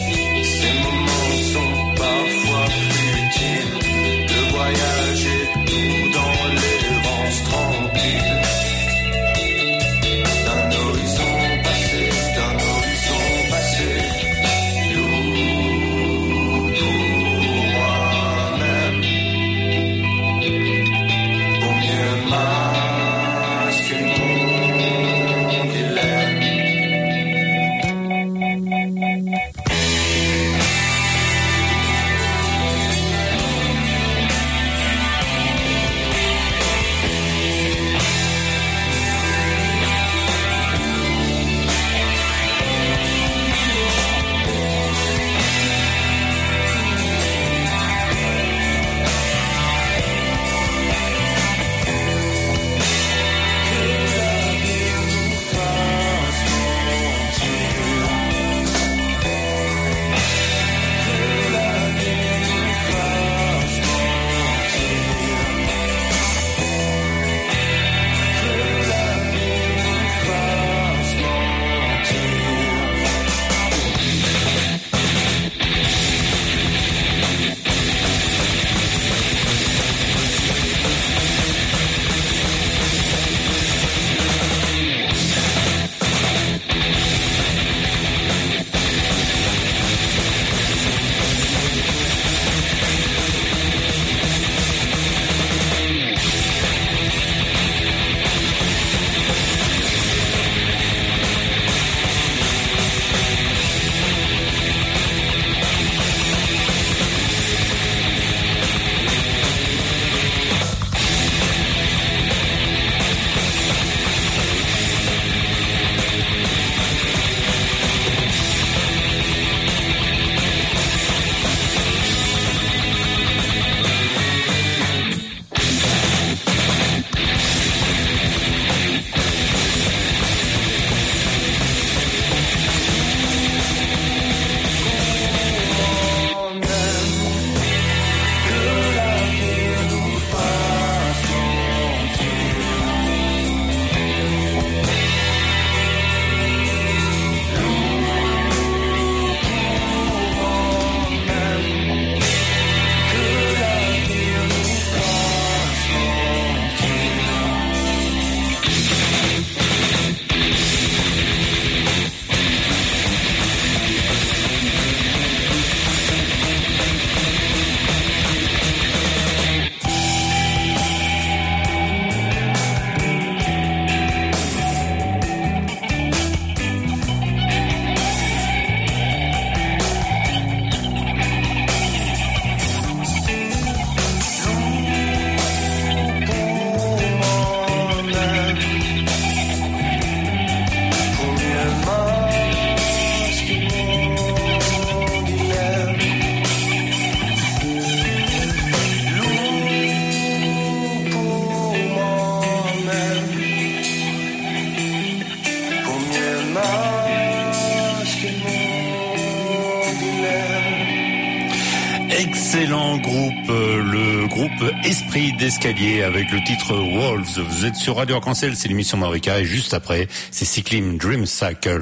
Speaker 6: Excellent groupe, le groupe Esprit d'Escalier avec le titre Wolves. Vous êtes sur Radio Arc-en-Ciel, c'est l'émission Marika et juste après, c'est Cycling Dream Cycle.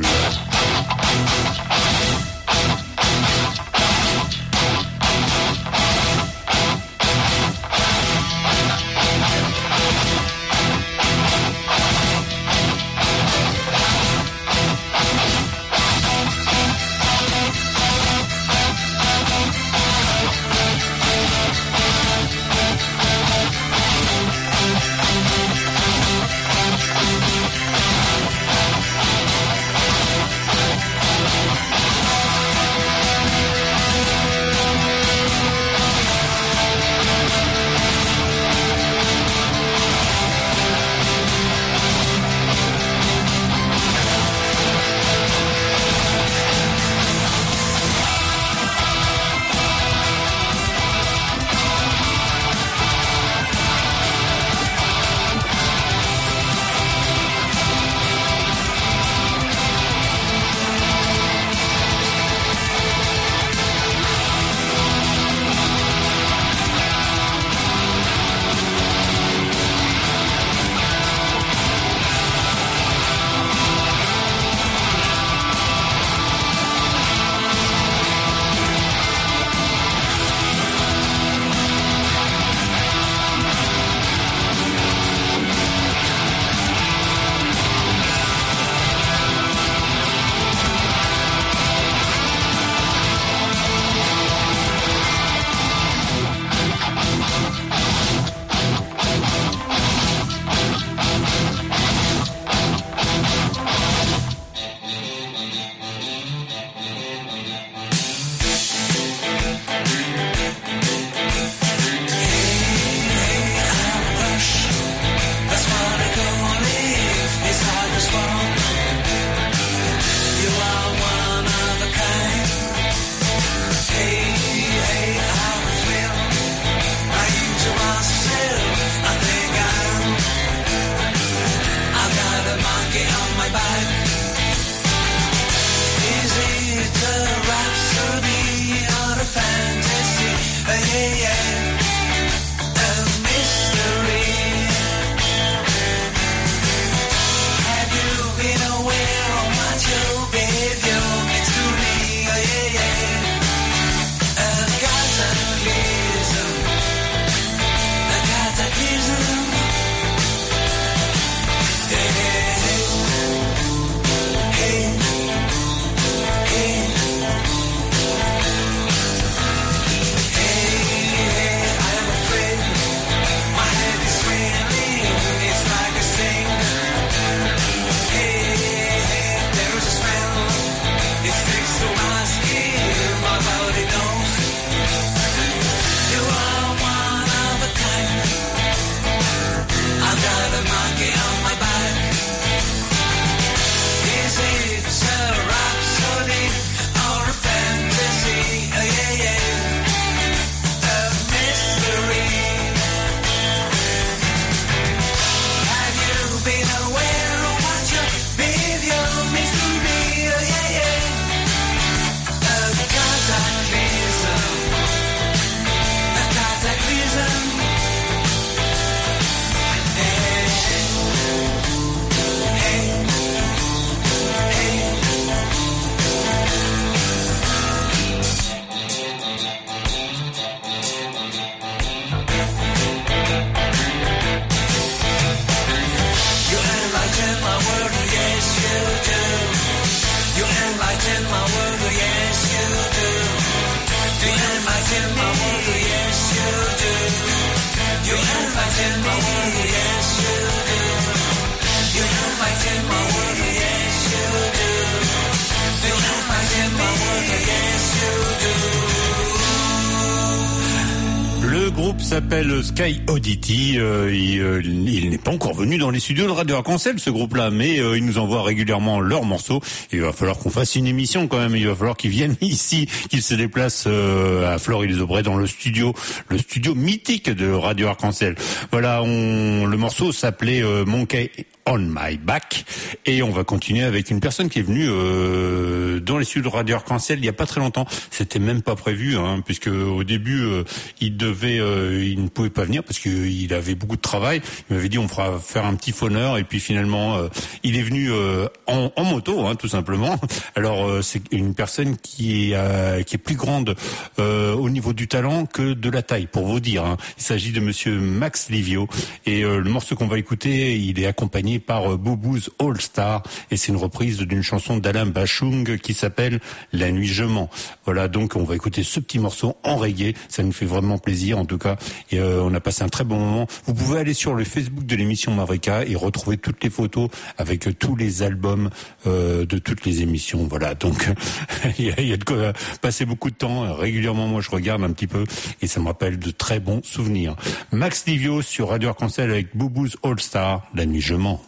Speaker 6: groupe s'appelle Sky Oddity. Il n'est pas encore venu dans les studios de Radio Arc-en-Ciel, ce groupe-là, mais ils nous envoient régulièrement leurs morceaux. Et il va falloir qu'on fasse une émission quand même. Il va falloir qu'ils viennent ici, qu'ils se déplacent à Fleury-les-Aubrais dans le studio mythique de Radio Arc-en-Ciel. Voilà, le morceau s'appelait Monkey on My Back, et on va continuer avec une personne qui est venue dans les studios de Radio Arc-en-Ciel il y a pas très longtemps. C'était même pas prévu, puisque au début il ne pouvait pas venir parce qu'il avait beaucoup de travail. Il m'avait dit on fera faire un petit phoneur, et puis finalement il est venu en moto, tout simplement. Alors c'est une personne qui est plus grande au niveau du talent que de la taille, pour vous dire. Il s'agit de Monsieur Max Livio, et le morceau qu'on va écouter, il est accompagné par Boubou's All Star, et c'est une reprise d'une chanson d'Alain Bachung qui s'appelle La Nuit je mens. Voilà, donc on va écouter ce petit morceau en reggae, ça nous fait vraiment plaisir en tout cas, et on a passé un très bon moment. Vous pouvez aller sur le Facebook de l'émission Mavrika et retrouver toutes les photos avec tous les albums de toutes les émissions. Voilà, donc il y a de quoi passer beaucoup de temps. Régulièrement, moi je regarde un petit peu et ça me rappelle de très bons souvenirs. Max Livio sur Radio Arc-en-Ciel avec Boubou's All Star, La Nuit je mens.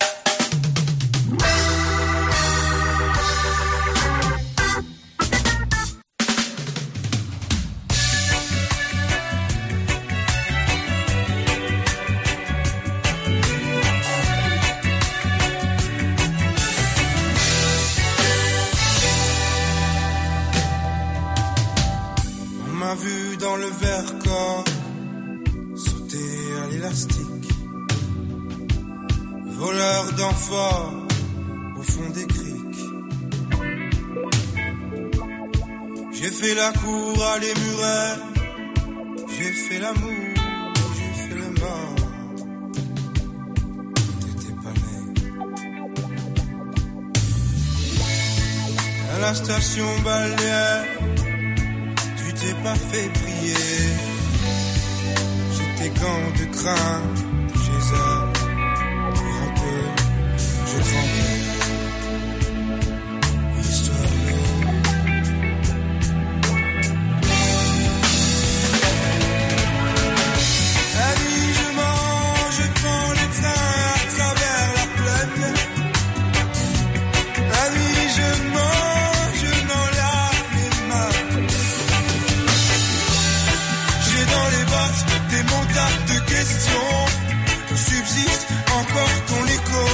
Speaker 11: On m'a vu dans le Vercors sauter à l'élastique, voleur d'enfants au fond des criques. J'ai fait la cour à les murets, j'ai fait l'amour, j'ai fait le mort. T'étais pas né. À la station balnéaire, tu t'es pas fait prier. J'étais gants de crin chez elle. Je tremblais, histoire d'eau. La nuit je mens, je prends les trains à travers la plaine. La nuit je mens, je m'en lave les mains. J'ai dans les bottes des montagnes de questions. Où subsiste encore ton écho.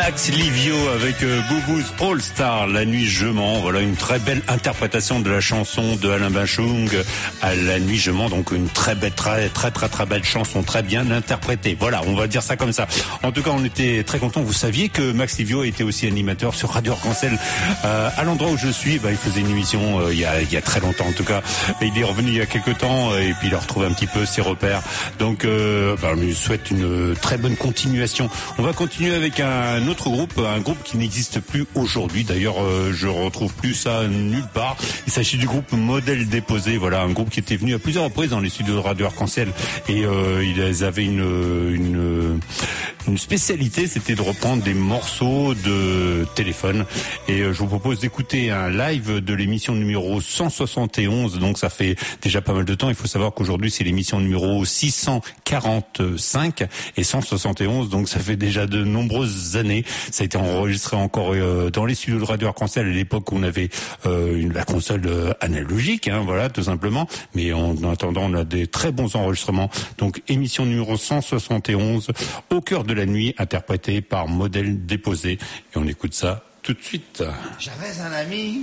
Speaker 6: Max Livio avec Boubou's All Star, La Nuit je mens. Voilà une très belle interprétation de la chanson de Alain Bachung à La Nuit je mens. Donc une très belle chanson, très bien interprétée. Voilà, on va dire ça comme ça. En tout cas, on était très contents. Vous saviez que Max Livio était aussi animateur sur Radio Arc-en-Ciel à l'endroit où je suis. Il faisait une émission il y a très longtemps en tout cas. Il est revenu il y a quelques temps et puis il a retrouvé un petit peu ses repères. Donc on lui souhaite une très bonne continuation. On va continuer avec un autre groupe, un groupe qui n'existe plus aujourd'hui. D'ailleurs, je retrouve plus ça nulle part. Il s'agit du groupe Modèle Déposé. Voilà, un groupe qui était venu à plusieurs reprises dans les studios de Radio Arc-en-Ciel et ils avaient une spécialité, c'était de reprendre des morceaux de téléphone. Et je vous propose d'écouter un live de l'émission numéro 171. Donc ça fait déjà pas mal de temps. Il faut savoir qu'aujourd'hui c'est l'émission numéro 645 et 171. Donc ça fait déjà de nombreuses années. Ça a été enregistré encore dans les studios de Radio Arc-en-Ciel à l'époque où on avait la console analogique, voilà, tout simplement. Mais en attendant, on a des très bons enregistrements. Donc émission numéro 171, Au cœur de la nuit, interprétée par Modèle Déposé. Et on écoute ça tout de suite.
Speaker 11: J'avais un ami,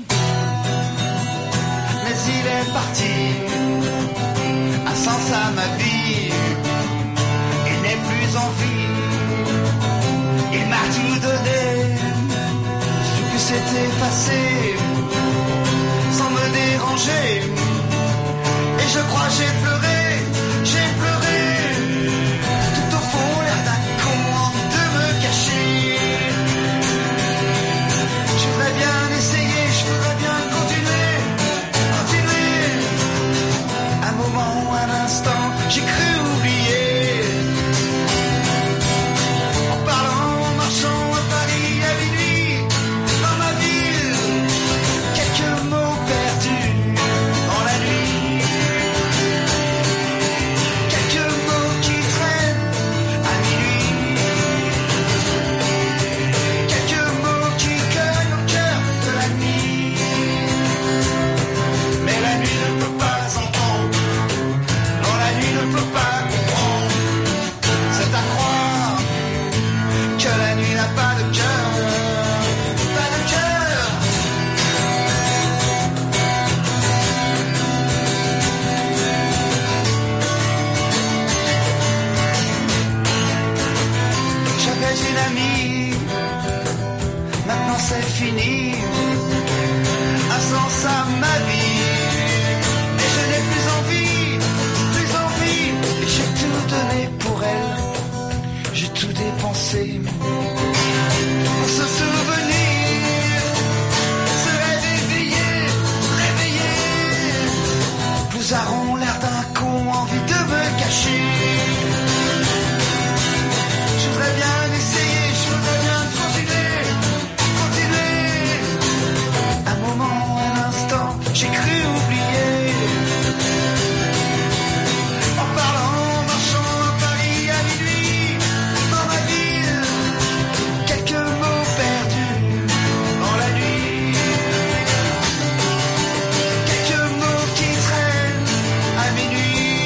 Speaker 11: mais il est parti, un sens à ma vie, il n'est plus en vie, il m'a tout donné, j'ai pu s'être effacé, sans me déranger, et je crois j'ai pleuré, tout au fond l'air d'un con, envie de me cacher. Je voudrais bien essayer, je voudrais bien continuer. Un moment, un instant, j'ai cru oublier. En parlant, en marchant à Paris à minuit, dans ma ville, quelques mots perdus dans la nuit. Quelques mots qui traînent à minuit. Quelques mots qui cognent au cœur de la nuit. Mais la nuit ne peut pas entendre. Non, la nuit ne peut pas comprendre. C'est à croire que la nuit n'a pas de cœur. Pas de cœur. J'avais une amie, maintenant c'est fini, un sens à ma vie, et je n'ai plus envie, et j'ai tout donné pour elle, j'ai tout dépensé, pour se souvenir, se réveiller, Blousaron, l'air d'un con, envie de me cacher. Je voudrais bien essayer, je voudrais bien continuer. Un moment, un instant, j'ai cru oublier. En parlant, en marchant à Paris à minuit, dans ma ville, quelques mots perdus dans la nuit. Quelques mots qui traînent à minuit.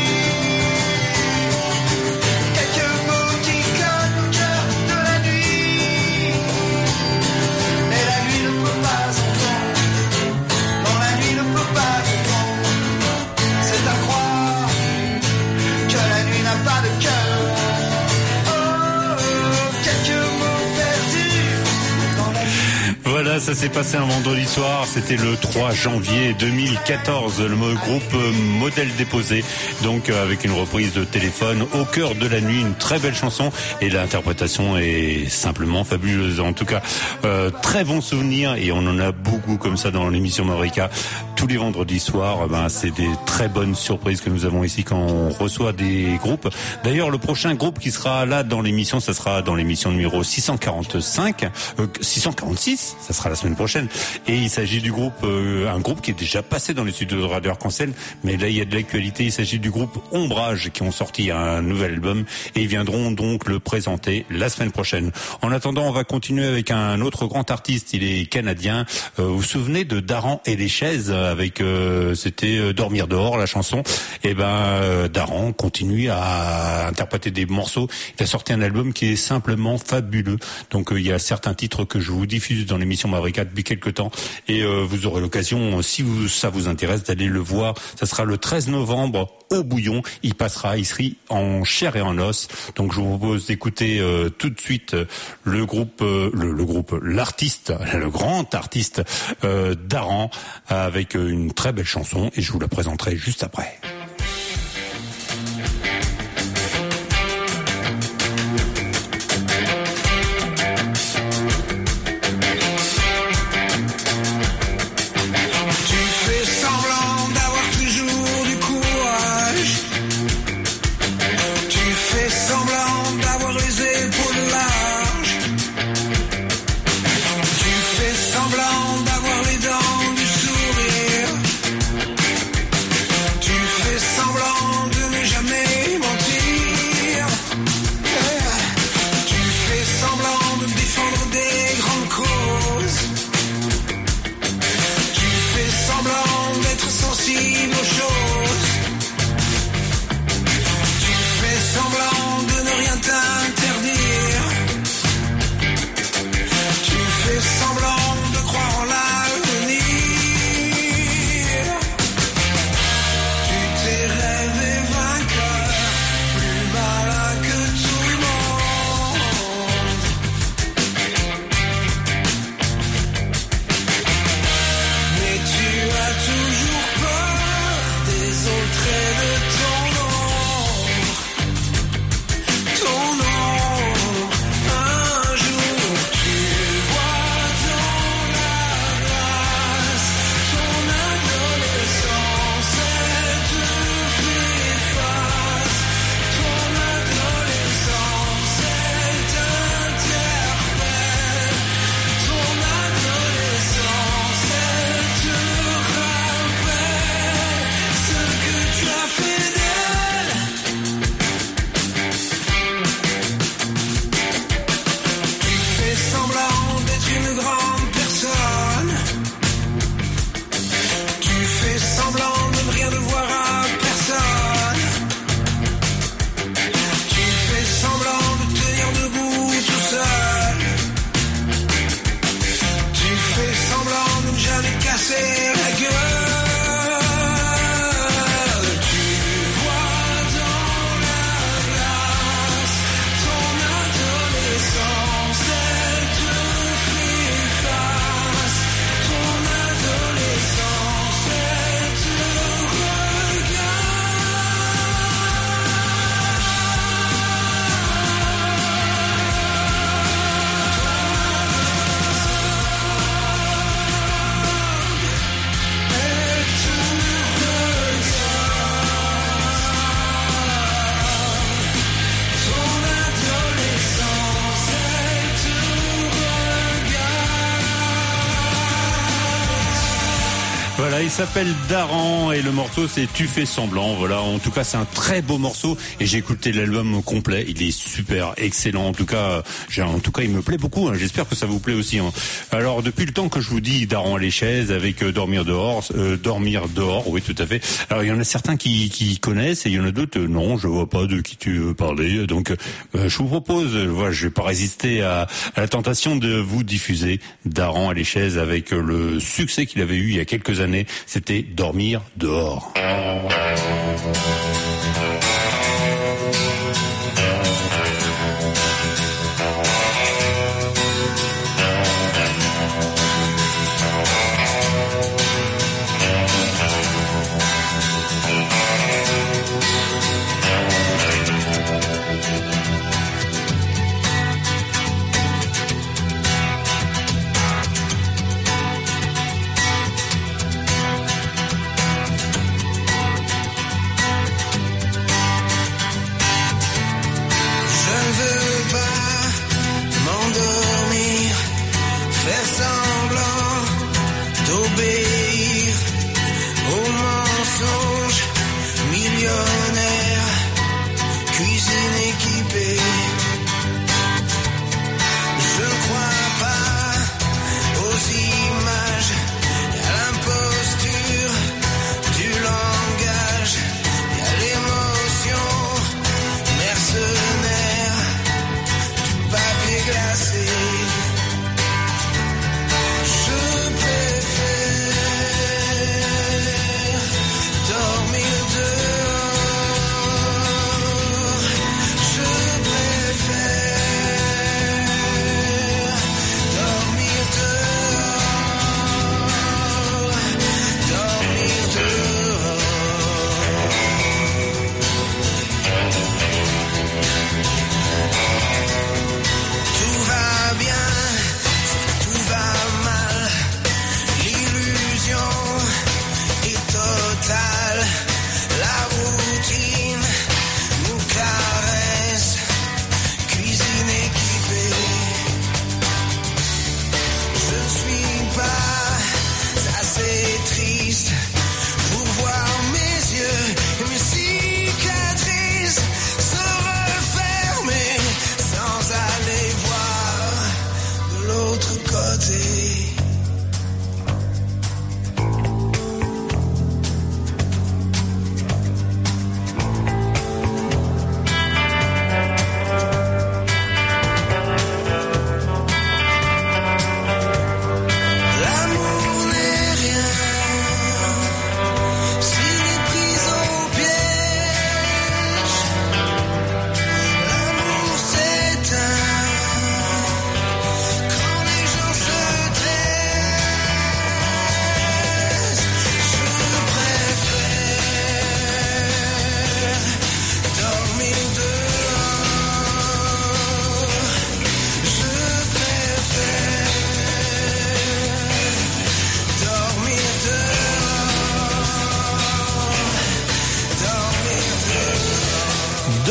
Speaker 11: Quelques mots qui cognent au cœur de la nuit. Mais la nuit ne peut pas entendre. Non, la nuit ne peut pas comprendre. C'est à croire que la nuit n'a pas de cœur. Oh, quelques mots perdus dans la nuit.
Speaker 6: Voilà, ça s'est passé un vendredi soir, c'était le 3 janvier 2014, le groupe Modèle Déposé, donc avec une reprise de téléphone Au cœur de la nuit, une très belle chanson et l'interprétation est simplement fabuleuse. En tout cas, très bon souvenir et on en a beaucoup comme ça dans l'émission Mavrika. Tous les vendredis soirs, c'est des très bonnes surprises que nous avons ici quand on reçoit des groupes. D'ailleurs, le prochain groupe qui sera là dans l'émission, ça sera dans l'émission numéro 646, ça sera la semaine prochaine. Et il s'agit du groupe, un groupe qui est déjà passé dans les studios de Radio Arc-en-Ciel, mais là il y a de l'actualité. Il s'agit du groupe Ombrage qui ont sorti un nouvel album et ils viendront donc le présenter la semaine prochaine. En attendant, on va continuer avec un autre grand artiste. Il est canadien. Vous vous souvenez de Daran et les chaises avec c'était Dormir dehors la chanson. Et Daran continue à interpréter des morceaux. Il a sorti un album qui est simplement fabuleux. Donc il y a certains titres que je vous diffuse dans l'émission Mavrika depuis quelques temps et vous aurez l'occasion, si ça vous intéresse, d'aller le voir. Ça sera le 13 novembre au Bouillon. Il sera en chair et en os. Donc je vous propose d'écouter tout de suite l'artiste, le grand artiste Daran avec une très belle chanson et je vous la présenterai juste après.
Speaker 11: D'avoir les dents du sourire, tu fais
Speaker 6: Voilà, il s'appelle Daran et le morceau c'est Tu fais semblant. Voilà, en tout cas c'est un très beau morceau et j'ai écouté l'album complet. Il est super, excellent. En tout cas, il me plaît beaucoup. Hein. J'espère que ça vous plaît aussi. Hein. Alors depuis le temps que je vous dis Daran les chaises avec Dormir dehors, oui tout à fait. Alors il y en a certains qui connaissent et il y en a d'autres non, je vois pas de qui tu veux parler. Donc je vous propose, voilà, je vais pas résister à la tentation de vous diffuser Daran les chaises avec le succès qu'il avait eu il y a quelques années. C'était Dormir dehors.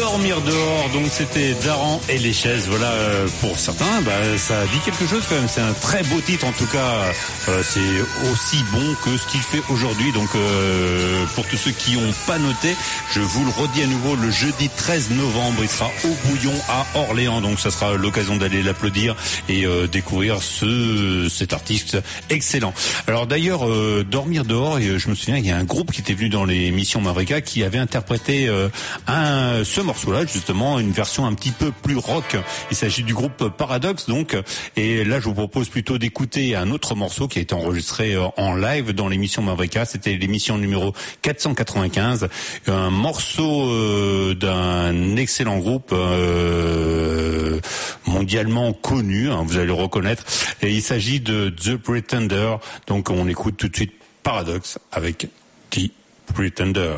Speaker 6: Dormir dehors, donc c'était Daran et les chaises. Voilà, pour certains, ça dit quelque chose quand même. C'est un très beau titre, en tout cas. C'est aussi bon que ce qu'il fait aujourd'hui. Donc, pour tous ceux qui n'ont pas noté, je vous le redis à nouveau, le jeudi 13 novembre, il sera au Bouillon à Orléans. Donc, ça sera l'occasion d'aller l'applaudir et découvrir cet artiste excellent. Alors d'ailleurs, Dormir dehors, et je me souviens, il y a un groupe qui était venu dans l'émission Mavrika qui avait interprété ce morceau-là, justement, une version un petit peu plus rock. Il s'agit du groupe Paradox, donc. Et là, je vous propose plutôt d'écouter un autre morceau qui a été enregistré en live dans l'émission Mavrika. C'était l'émission numéro 495. Un morceau d'un excellent groupe mondialement connu, hein, vous allez le reconnaître. Et il s'agit de The Pretender. Donc, on écoute tout de suite Paradox avec The Pretender.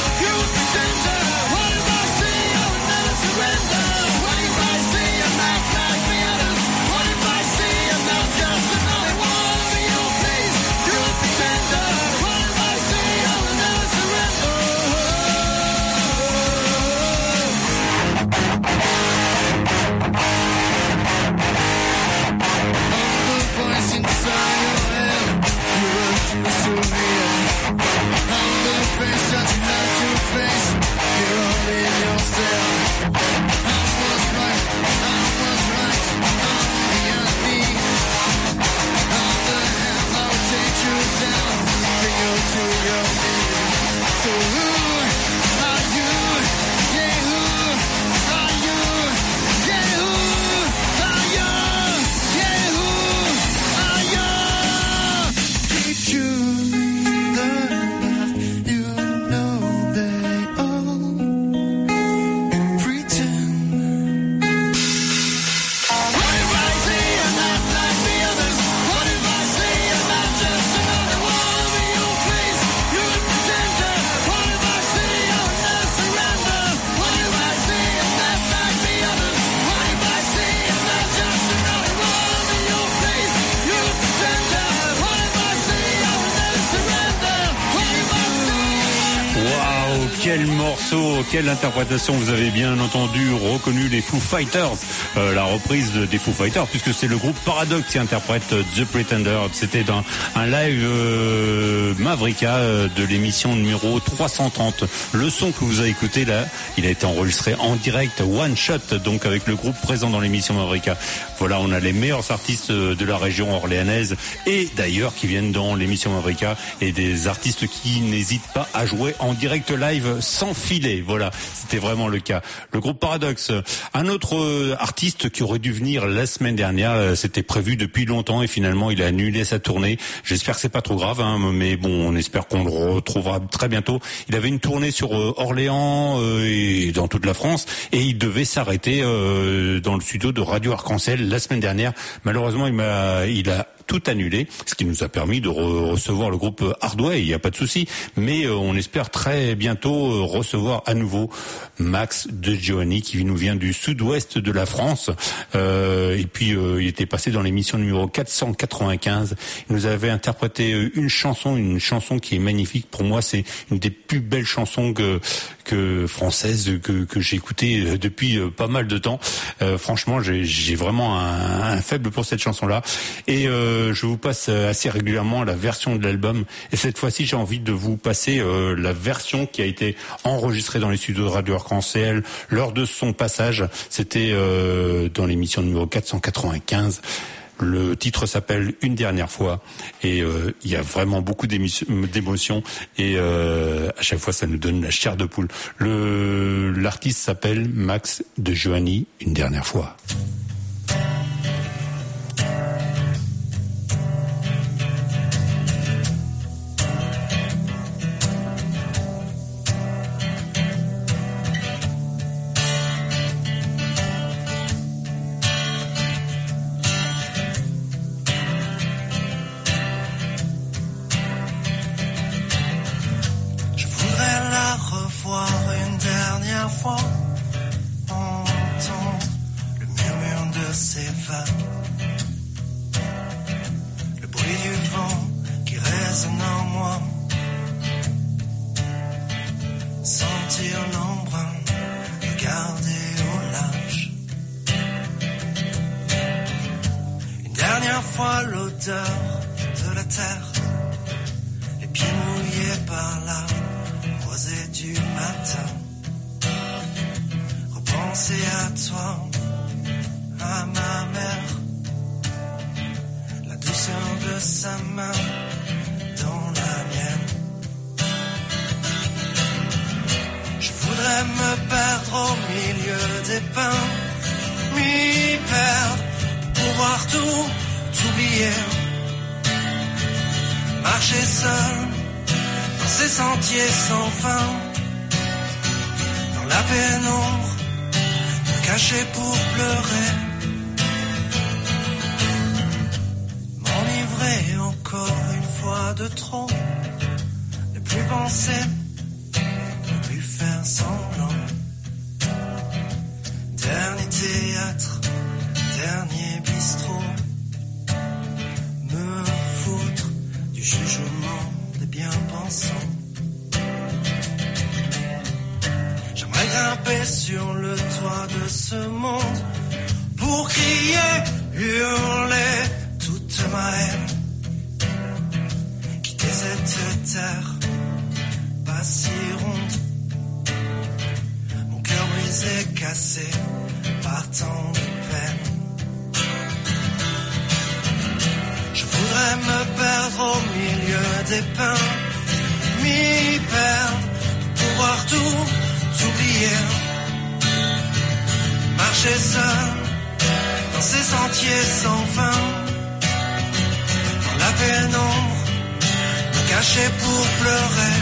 Speaker 11: What if I see I'm not just another one? What if I see I'm not
Speaker 6: quel morceau, quelle interprétation. Vous avez bien entendu, reconnu les Foo Fighters, la reprise des Foo Fighters, puisque c'est le groupe Paradox qui interprète The Pretender. C'était dans un live Mavrika de l'émission numéro 330. Le son que vous avez écouté là, il a été enregistré en direct, one shot, donc avec le groupe présent dans l'émission Mavrika. Voilà, on a les meilleurs artistes de la région orléanaise et d'ailleurs qui viennent dans l'émission Mavrika, et des artistes qui n'hésitent pas à jouer en direct live sans filet. Voilà, c'était vraiment le cas. Le groupe Paradox. Un autre artiste qui aurait dû venir la semaine dernière, c'était prévu depuis longtemps et finalement il a annulé sa tournée. J'espère que c'est pas trop grave, hein, mais bon, on espère qu'on le retrouvera très bientôt. Il avait une tournée sur Orléans et dans toute la France, et il devait s'arrêter dans le studio de Radio Arc-en-Ciel la semaine dernière. Malheureusement, il a tout annulé, ce qui nous a permis de recevoir le groupe Hardway, il n'y a pas de souci, mais on espère très bientôt recevoir à nouveau Max de Giovanni, qui nous vient du sud-ouest de la France, et puis il était passé dans l'émission numéro 495. Il nous avait interprété une chanson qui est magnifique. Pour moi, c'est une des plus belles chansons que française que j'ai écoutée depuis pas mal de temps. Franchement, j'ai vraiment un faible pour cette chanson-là, et je vous passe assez régulièrement la version de l'album, et cette fois-ci j'ai envie de vous passer la version qui a été enregistrée dans les studios de Radio Arc-en-Ciel lors de son passage. C'était dans l'émission numéro 495. Le titre s'appelle Une dernière fois, et il y a vraiment beaucoup d'émotions, et à chaque fois ça nous donne la chair de poule. L'artiste s'appelle Max de Giovanni, Une dernière fois.
Speaker 11: Une dernière fois, entendre le murmure de ses vagues, le bruit du vent qui résonne en moi, sentir l'embrun, regarder au large. Une dernière fois, l'odeur de la terre, les pieds mouillés par la rosée du matin. Repenser à toi, à ma mère, la douceur de sa main dans la mienne. Je voudrais me perdre au milieu des pins, m'y perdre pour pouvoir tout oublier. Marcher seul dans ces sentiers sans fin, dans la pénombre, me cacher pour pleurer, m'enivrer encore une fois de trop, ne plus penser, ne plus faire semblant. Dernier théâtre, dernier bistrot, me foutre du jugement des bien-pensants. J'aimerais grimper sur le toit de ce monde pour crier, hurler toute ma haine, quitter cette terre pas si ronde, mon cœur brisé, cassé par tant de peine. Je voudrais me perdre au milieu des pins, m'y perdre pour pouvoir tout oublier. Marcher seul dans ces sentiers sans fin, dans la pénombre, me cacher pour pleurer.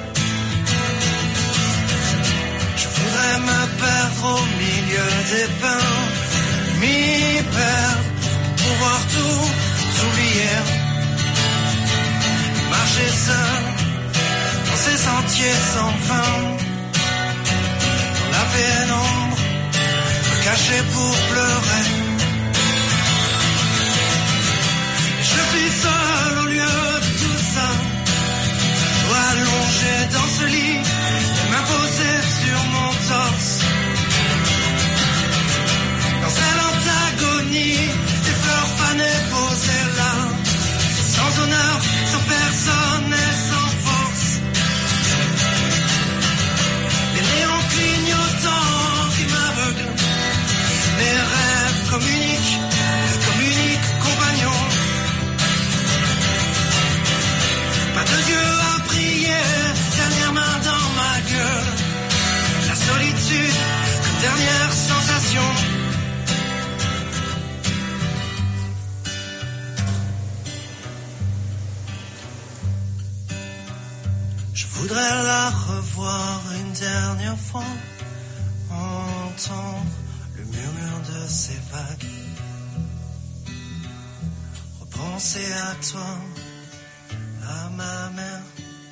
Speaker 11: Je voudrais me perdre au milieu des pins, m'y perdre pour pouvoir tout oublier. Marcher seul dans ces sentiers sans fin, dans la pénombre, me cacher pour pleurer. Je suis seul au lieu de tout ça, allongé dans ce lit, et m'imposer
Speaker 14: voudrais la revoir une dernière fois, entendre le murmure de ces vagues, repenser à toi, à ma mère,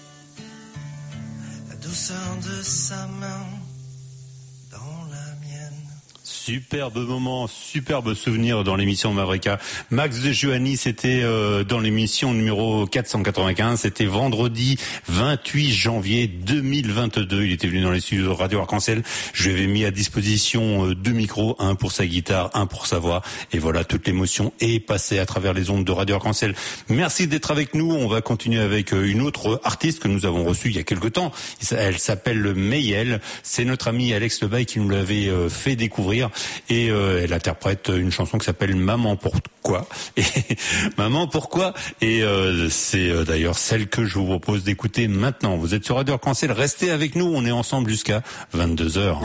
Speaker 14: la douceur de sa main dans la mienne.
Speaker 6: Superbe moment, superbe souvenir dans l'émission Mavrika. Max de Giovanni, c'était dans l'émission numéro 495, c'était vendredi 28 janvier 2022. Il était venu dans les studios de Radio Arc-en-Ciel. Je lui avais mis à disposition deux micros, un pour sa guitare, un pour sa voix. Et voilà, toute l'émotion est passée à travers les ondes de Radio Arc-en-Ciel. Merci d'être avec nous. On va continuer avec une autre artiste que nous avons reçue il y a quelque temps. Elle s'appelle Mayel. C'est notre ami Alex Lebaille qui nous l'avait fait découvrir. Et elle interprète une chanson qui s'appelle Maman pourquoi et Maman pourquoi et c'est d'ailleurs celle que je vous propose d'écouter maintenant. Vous êtes sur Radio Arc-en-Ciel, restez avec nous, on est ensemble jusqu'à 22h.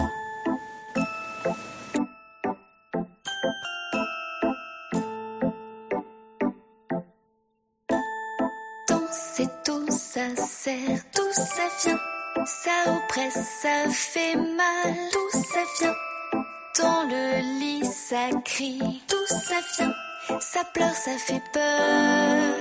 Speaker 15: Danser tout ça sert, tout ça vient, ça oppresse, ça fait mal, tout ça vient. Dans le lit, ça crie, tout ça vient, ça pleure, ça fait peur.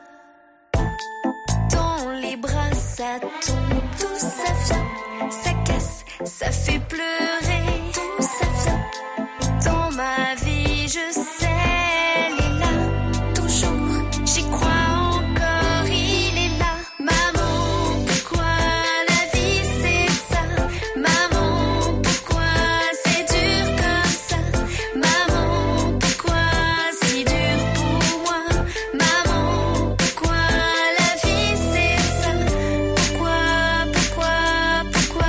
Speaker 15: Dans les bras, ça tombe, tout ça vient, ça casse, ça fait pleurer, tout ça vient. Dans ma vie, je sais, elle est là, toujours, j'y crois encore, il est là. Maman, pourquoi la vie c'est ça? Maman, pourquoi c'est dur comme ça? Maman, pourquoi si dur pour moi? Maman, pourquoi la vie c'est ça? Pourquoi?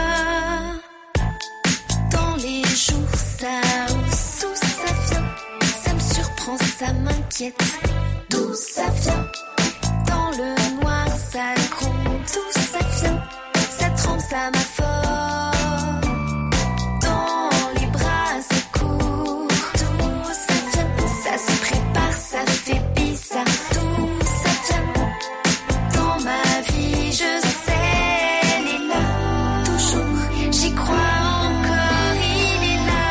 Speaker 15: Dans les jours ça hausse, tout ça vient, ça me surprend, ça m'inquiète, d'où ça vient? Dans le noir ça gronde, tout ça vient, ça tremble, ça m'affolle. Dans les bras ça court, tout ça vient, ça se prépare, ça fait bizarre, tout ça vient. Dans ma vie je sais, elle est là, toujours, j'y crois encore, il est là.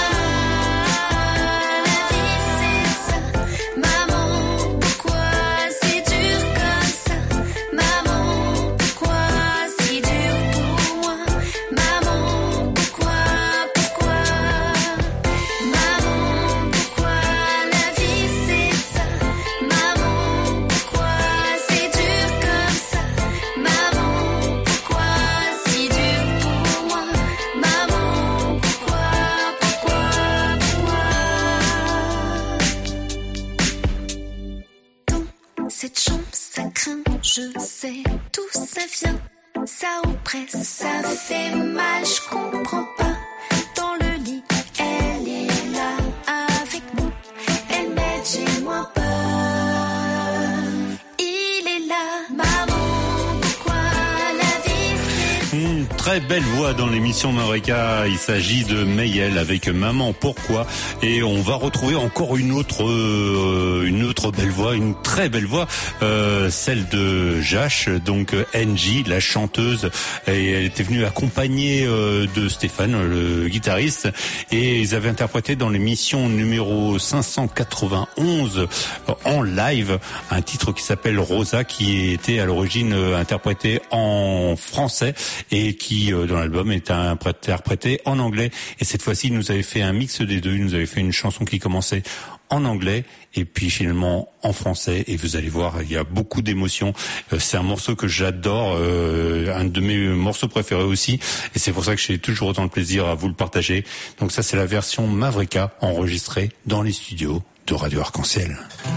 Speaker 15: La vie c'est ça, maman, pourquoi c'est dur comme ça? Maman, pourquoi si dur pour moi? Maman, pourquoi? Maman, pourquoi la vie c'est ça? Maman, pourquoi c'est dur comme ça? Maman, pourquoi si dur pour moi? Maman, pourquoi? Dans cette chambre ça craint, je sais, tout ça vient, ça oppresse, ça fait mal, je comprends pas. Dans le lit, elle est là avec moi, elle m'aide, j'ai moins peur. Il est là, maman, pourquoi la vie c'est
Speaker 6: Une très belle voix dans l'émission Mavrika. Il s'agit de Mayel avec Maman pourquoi, et on va retrouver encore une autre belle voix, une très belle voix, celle de Jash, donc NJ, la chanteuse, et elle était venue accompagnée de Stéphane, le guitariste, et ils avaient interprété dans l'émission numéro 591 en live un titre qui s'appelle Rosa, qui était à l'origine interprété en français et qui dans l'album est interprété en anglais. Et cette fois-ci, il nous avait fait un mix des deux. Il nous avait fait une chanson qui commençait en anglais et puis finalement en français, et vous allez voir, il y a beaucoup d'émotions. C'est un morceau que j'adore, un de mes morceaux préférés aussi, et c'est pour ça que j'ai toujours autant de plaisir à vous le partager. Donc ça, c'est la version Mavrika enregistrée dans les studios de Radio Arc-en-Ciel.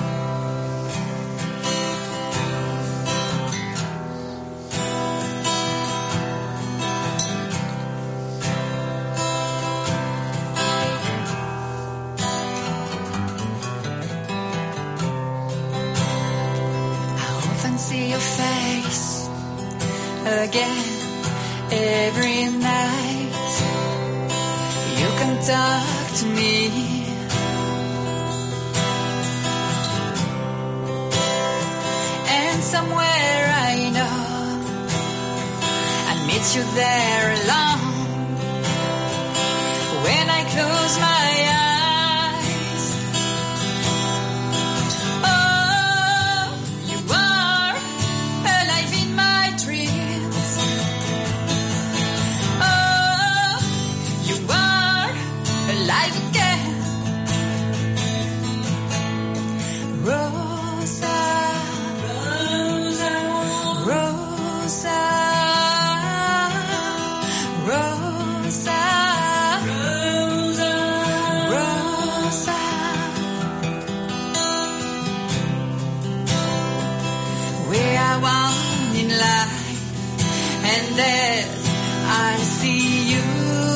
Speaker 16: See your face again every night. You can talk to me. And somewhere I know you there alone. When I close my eyes, oh, you are alive in my dreams. Oh, you are alive again. Rosa, Rosa, Rosa, Rosa, Rosa, Rosa. We are one in life and death. I see you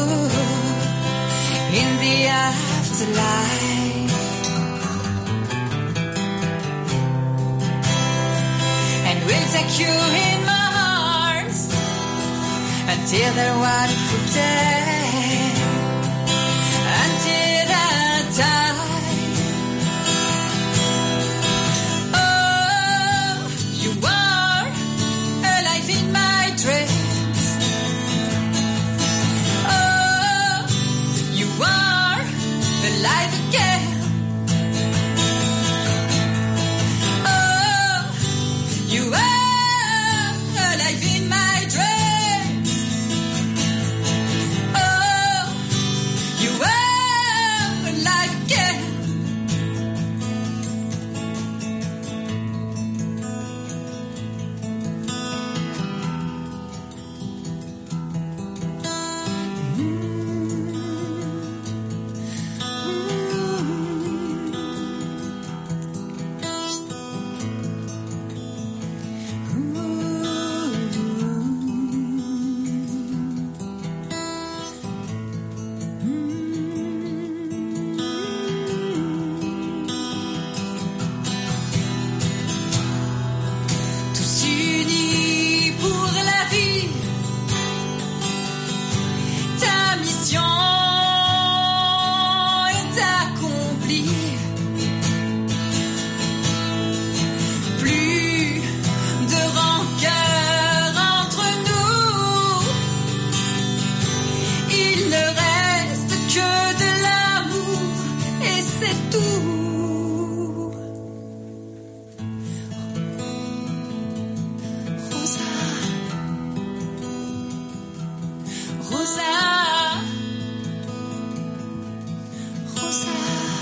Speaker 16: in the afterlife. And we'll take you in my arms until the wonderful day, until that time. Oh, you are alive in my dreams. Oh, you are alive again. Oh, you are alive in my dreams. Oh, you are alive again. Tous unis pour la vie, ta mission est accomplie. Plus de rancœur entre nous, il ne reste que de l'amour et c'est tout. Rosa, Rosa, Rosa,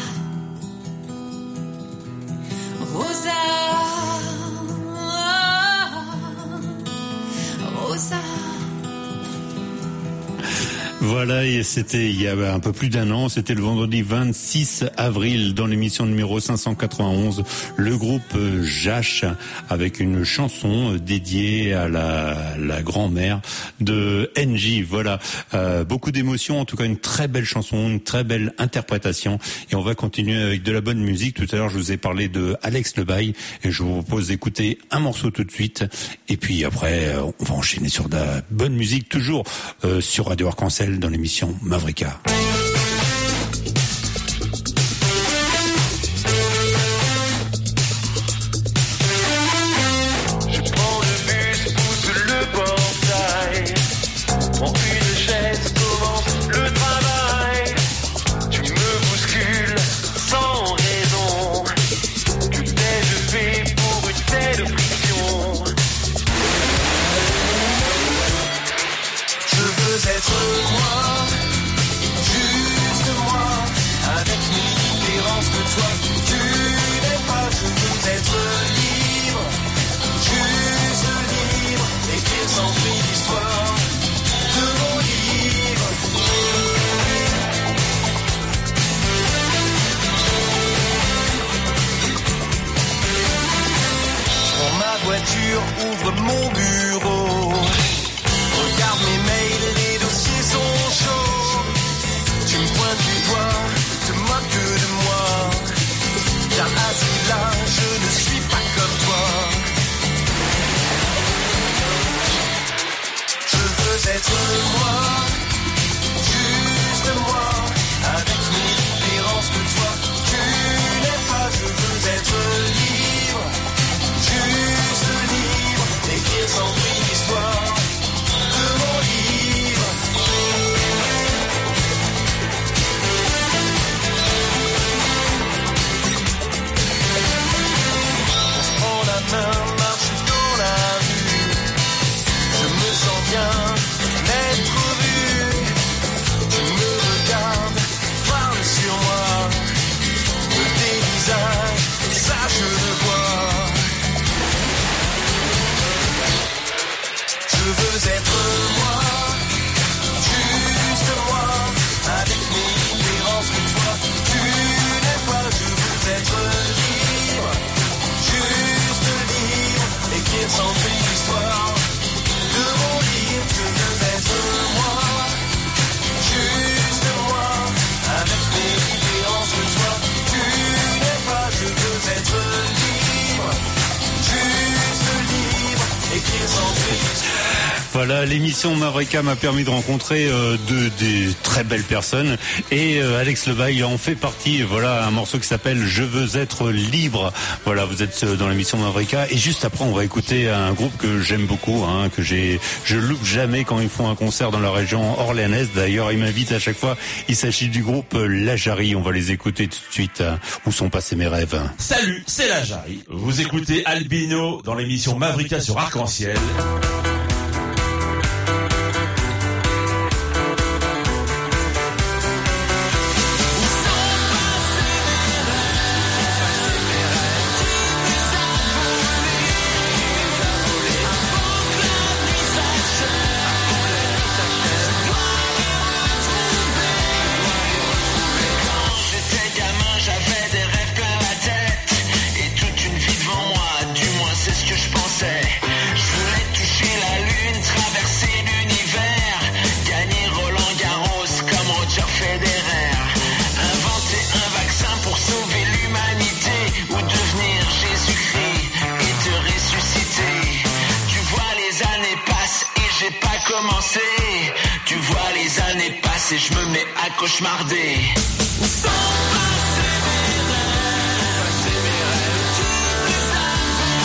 Speaker 16: Rosa, Rosa.
Speaker 6: Voilà, et c'était il y a un peu plus d'un an, c'était le vendredi 26 avril dans l'émission numéro 591, le groupe Jache avec une chanson dédiée à la grand-mère de NJ. Voilà, beaucoup d'émotions, en tout cas une très belle chanson, une très belle interprétation, et on va continuer avec de la bonne musique. Tout à l'heure je vous ai parlé de Alex Lebaille et je vous propose d'écouter un morceau tout de suite, et puis après on va enchaîner sur de la bonne musique, toujours sur Radio Arc-en-Ciel dans l'émission Mavrika.
Speaker 11: Je prends le bus, pousse le portail, prends une chaise, commence le travail. Tu me bouscules sans raison. Que t'ai-je fait pour une telle friction? Je veux être moi, juste moi, avec mes différences que toi tu n'es pas. Je veux être libre, juste libre, écrire sans fin l'histoire de mon livre. Je prends ma voiture, ouvre mon bureau, regarde mes mails, les dossiers sont chauds. Tu me pointes du doigt, te moques de moi. Car assis là, je ne suis pas comme toi. Je veux être moi, juste moi, avec mes différences que toi tu n'es pas. Je veux être libre, juste libre, écrire sans
Speaker 6: Voilà, l'émission Mavrika m'a permis de rencontrer des très belles personnes et Alex Lebaille en fait partie. Voilà, un morceau qui s'appelle Je veux être libre. Voilà, vous êtes dans l'émission Mavrika et juste après on va écouter un groupe que j'aime beaucoup, hein, je loupe jamais quand ils font un concert dans la région orléanaise. D'ailleurs, ils m'invitent à chaque fois. Il s'agit du groupe La Jarry. On va les écouter tout de suite. Où sont passés mes rêves?
Speaker 17: Salut, c'est La Jarry. Vous écoutez Albino dans l'émission Mavrika sur Arc-en-Ciel.
Speaker 11: Tu vois les années passer, je me mets à cauchemarder. Où sont passés mes rêves, tu les as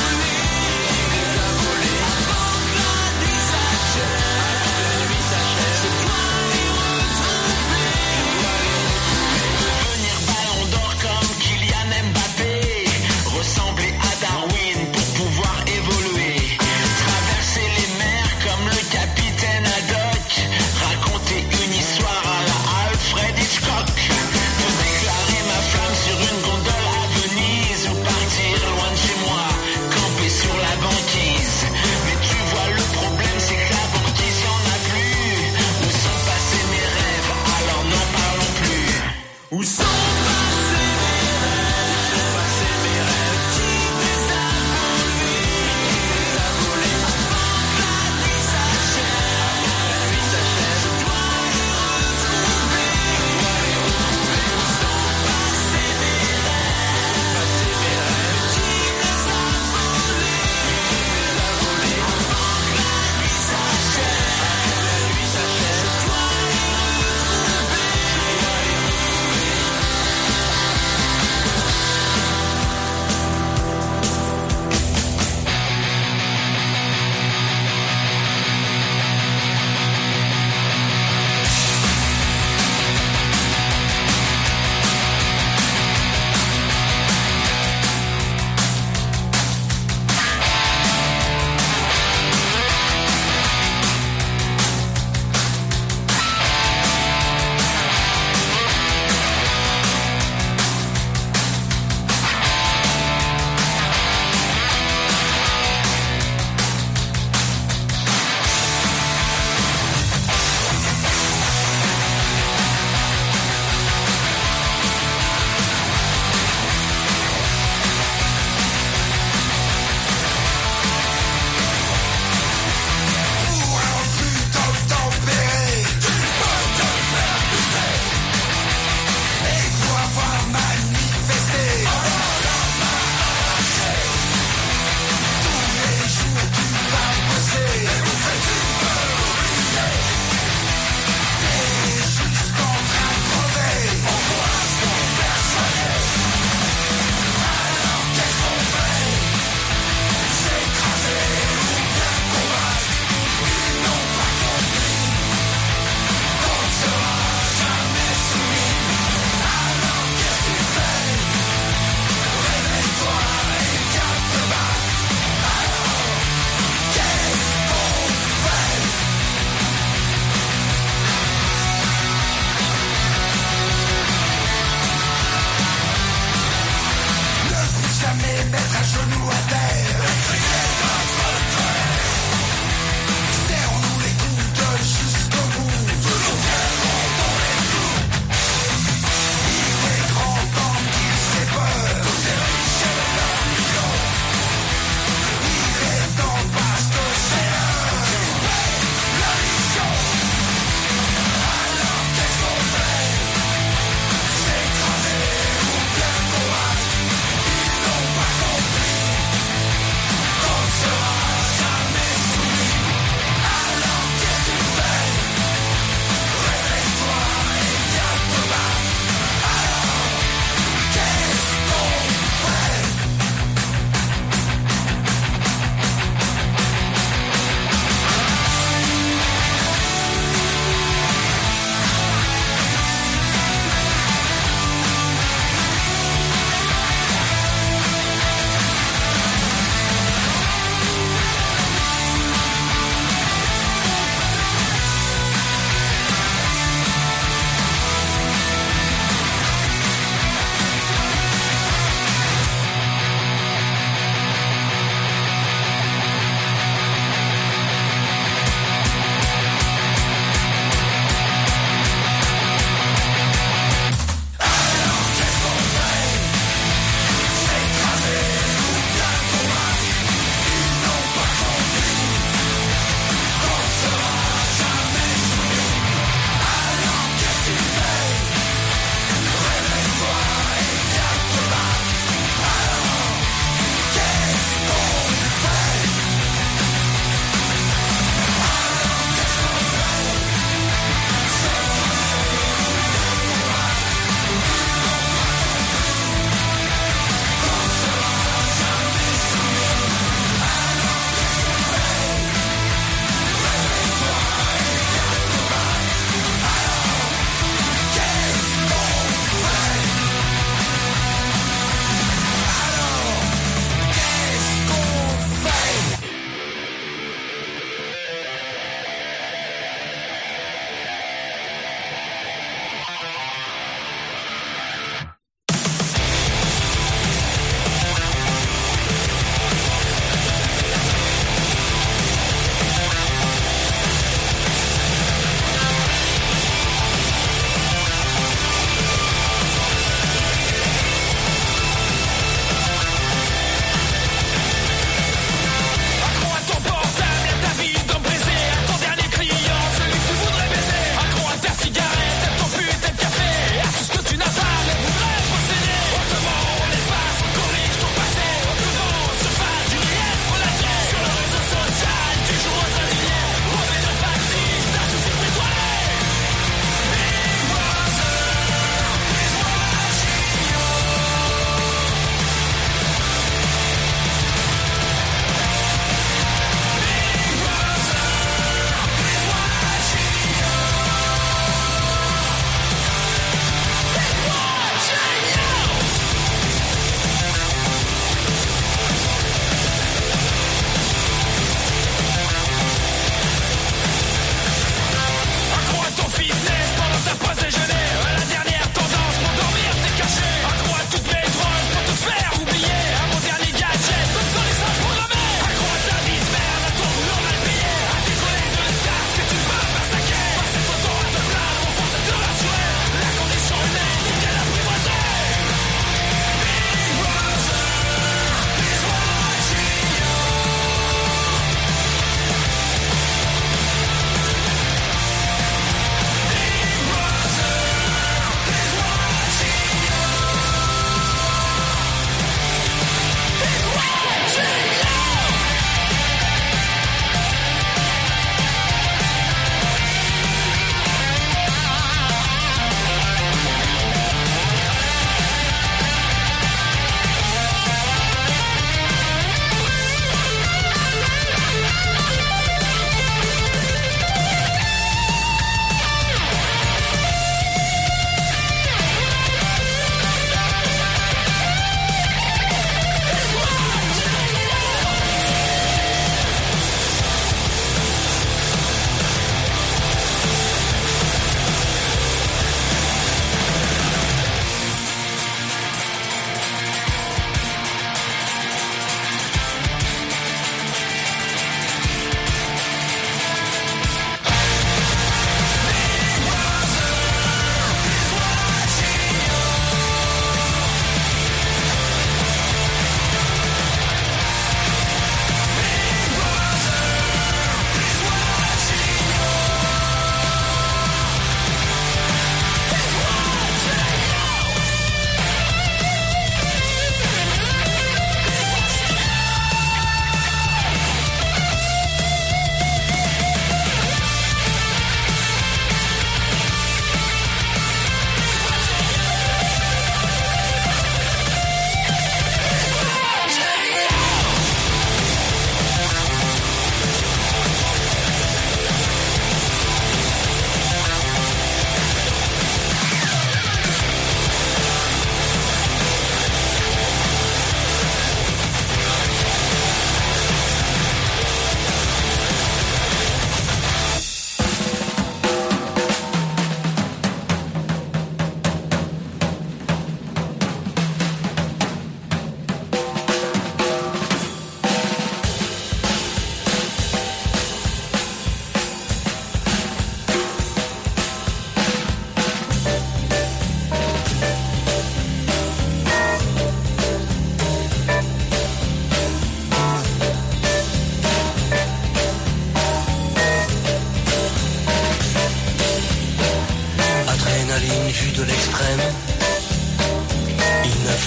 Speaker 11: volés, avant que la nuit s'achève, c'est toi les retrouver. Devenir ballon d'or comme Kylian Mbappé, ressembler à Darwin pour pouvoir évoluer, traverser les mers comme le capitaine Haddock, raconter une histoire à la Alfred Hitchcock, me déclarer ma flamme sur une gondole à Venise ou partir loin de chez moi, camper sur la banquise. Mais tu vois le problème c'est que la banquise y'en a plus. Où sont passés mes rêves, alors n'en parlons plus. Où sont passés mes rêves, tu les as volés, avant que la nuit s'achève, c'est toi les retrouver. Où sont passés mes rêves, tu les as volés, avant que la nuit s'achève, c'est toi les retrouver.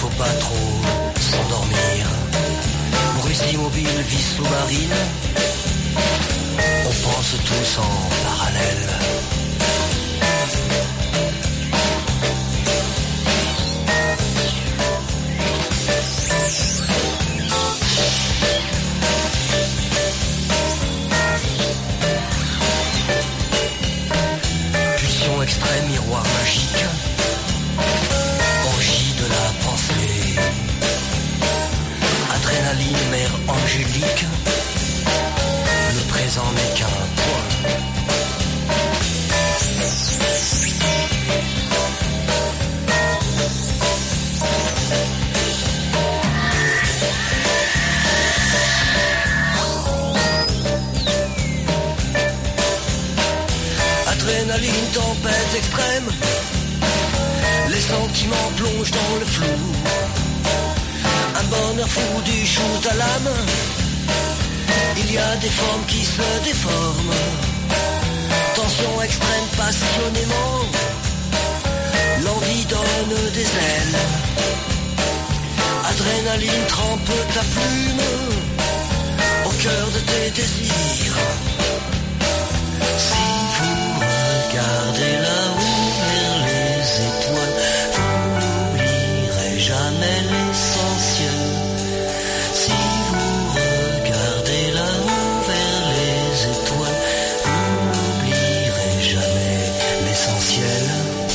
Speaker 18: faut pas trop s'endormir. Bruce immobile, vie sous-marine. On pense tous en parallèle. Pulsion extrême, miroir magique. Orgie de la pensée. Adrénaline, mer angélique. Le présent n'est qu'un point. Adrénaline, tempête extrême. Les sentiments plongent dans le flou. Un bonheur fou du shoot à l'âme. Il y a des formes qui se déforment. Tension extrême passionnément. L'envie donne des ailes. Adrénaline trempe ta plume au cœur de tes désirs. Si vous regardez là-haut vers les étoiles, vous n'oublierez jamais l'essentiel. Si vous regardez là-haut vers les étoiles, vous n'oublierez jamais l'essentiel.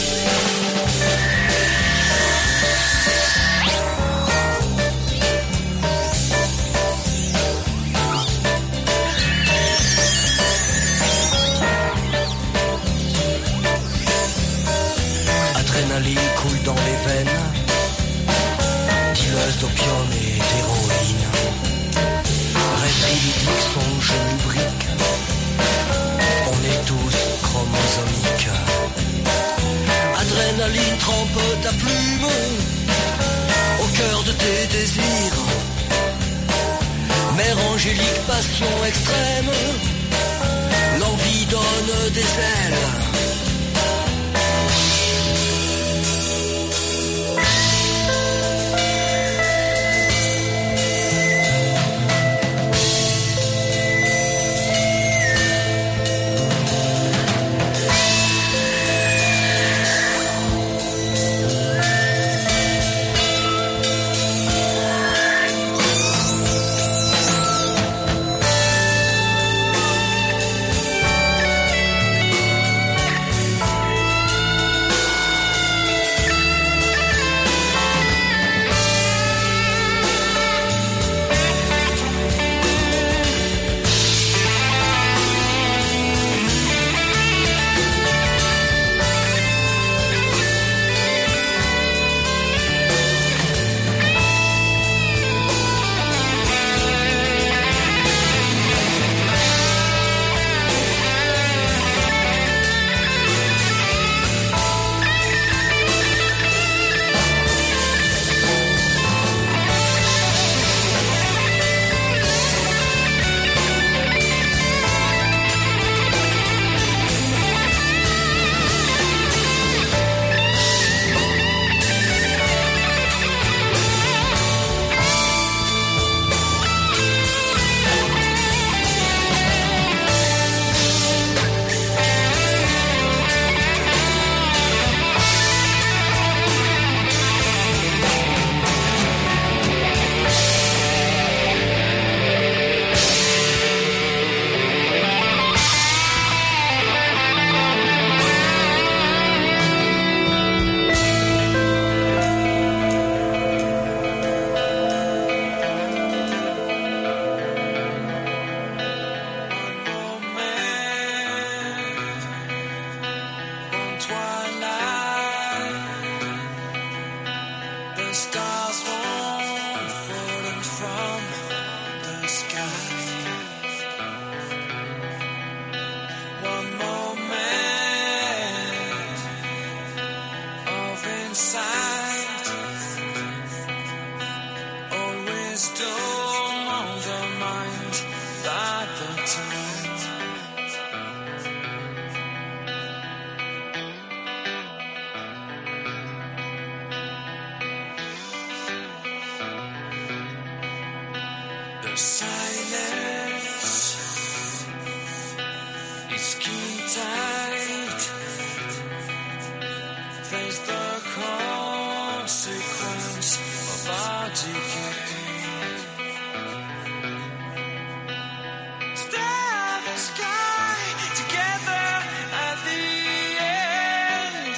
Speaker 18: Adrénaline coule dans les veines, dealeuse d'opium et d'héroïne. Rêve libidique, songe lubrique, on est tous chromosomiques. Adrénaline trempe ta plume au cœur de tes désirs. Mère angélique, passion extrême, l'envie donne des ailes.
Speaker 11: consequence of our decay. Stare at the sky together at the end.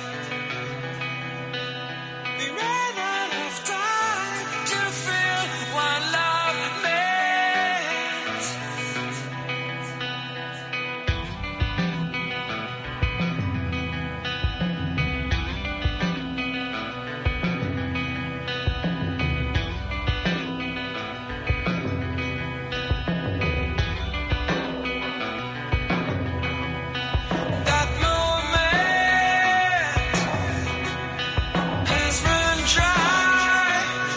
Speaker 11: We ran out of time to feel what love meant. That moment has run dry.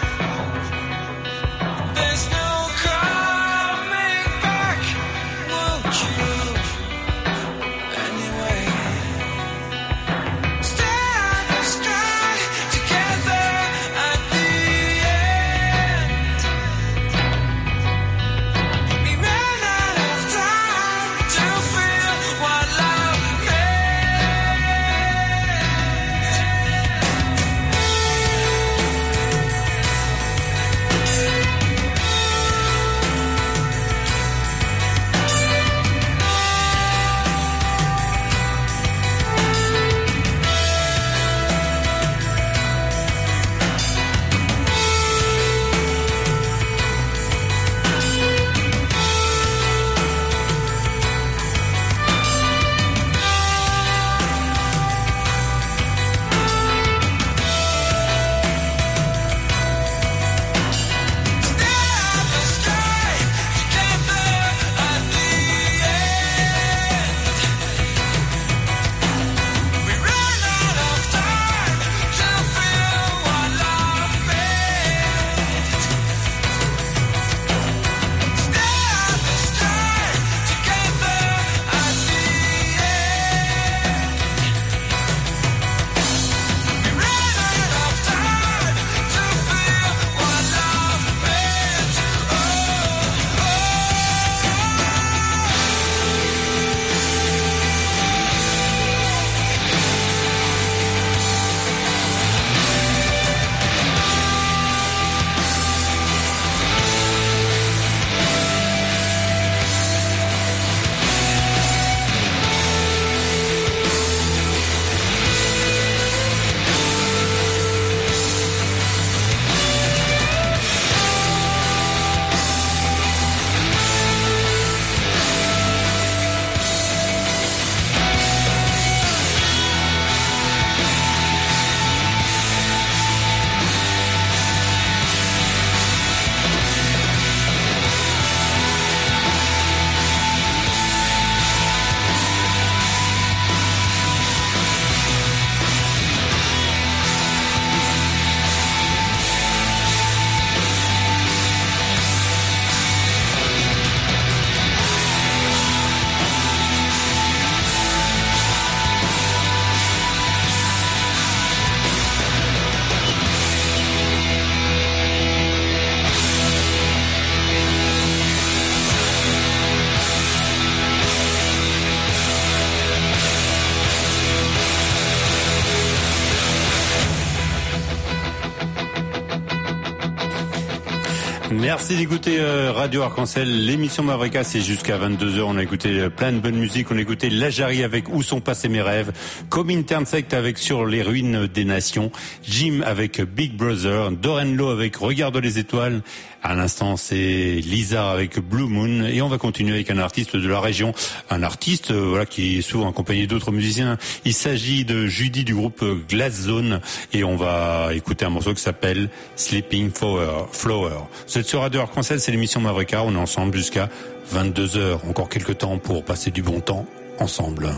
Speaker 11: There's no coming back. Won't you anyway? Stare at the sky together at the end. We ran out of time to feel what love
Speaker 6: Merci d'écouter Radio Arc-en-Ciel. L'émission Mavrika, c'est jusqu'à 22h. On a écouté plein de bonne musique. On a écouté Lajari avec Où sont passés mes rêves, Coming Ternsect avec Sur les ruines des nations, Jim avec Big Brother, Dorenlo avec Regarde les étoiles. À l'instant, c'est Lisa avec Blue Moon. Et on va continuer avec un artiste de la région. Un artiste voilà, qui est souvent accompagné d'autres musiciens. Il s'agit de Judy du groupe Glass Zone. Et on va écouter un morceau qui s'appelle Sleeping Flower. Vous êtes sur Radio Arc-en-Ciel, c'est l'émission Mavrika. On est ensemble jusqu'à 22h. Encore quelques temps pour passer du bon temps ensemble.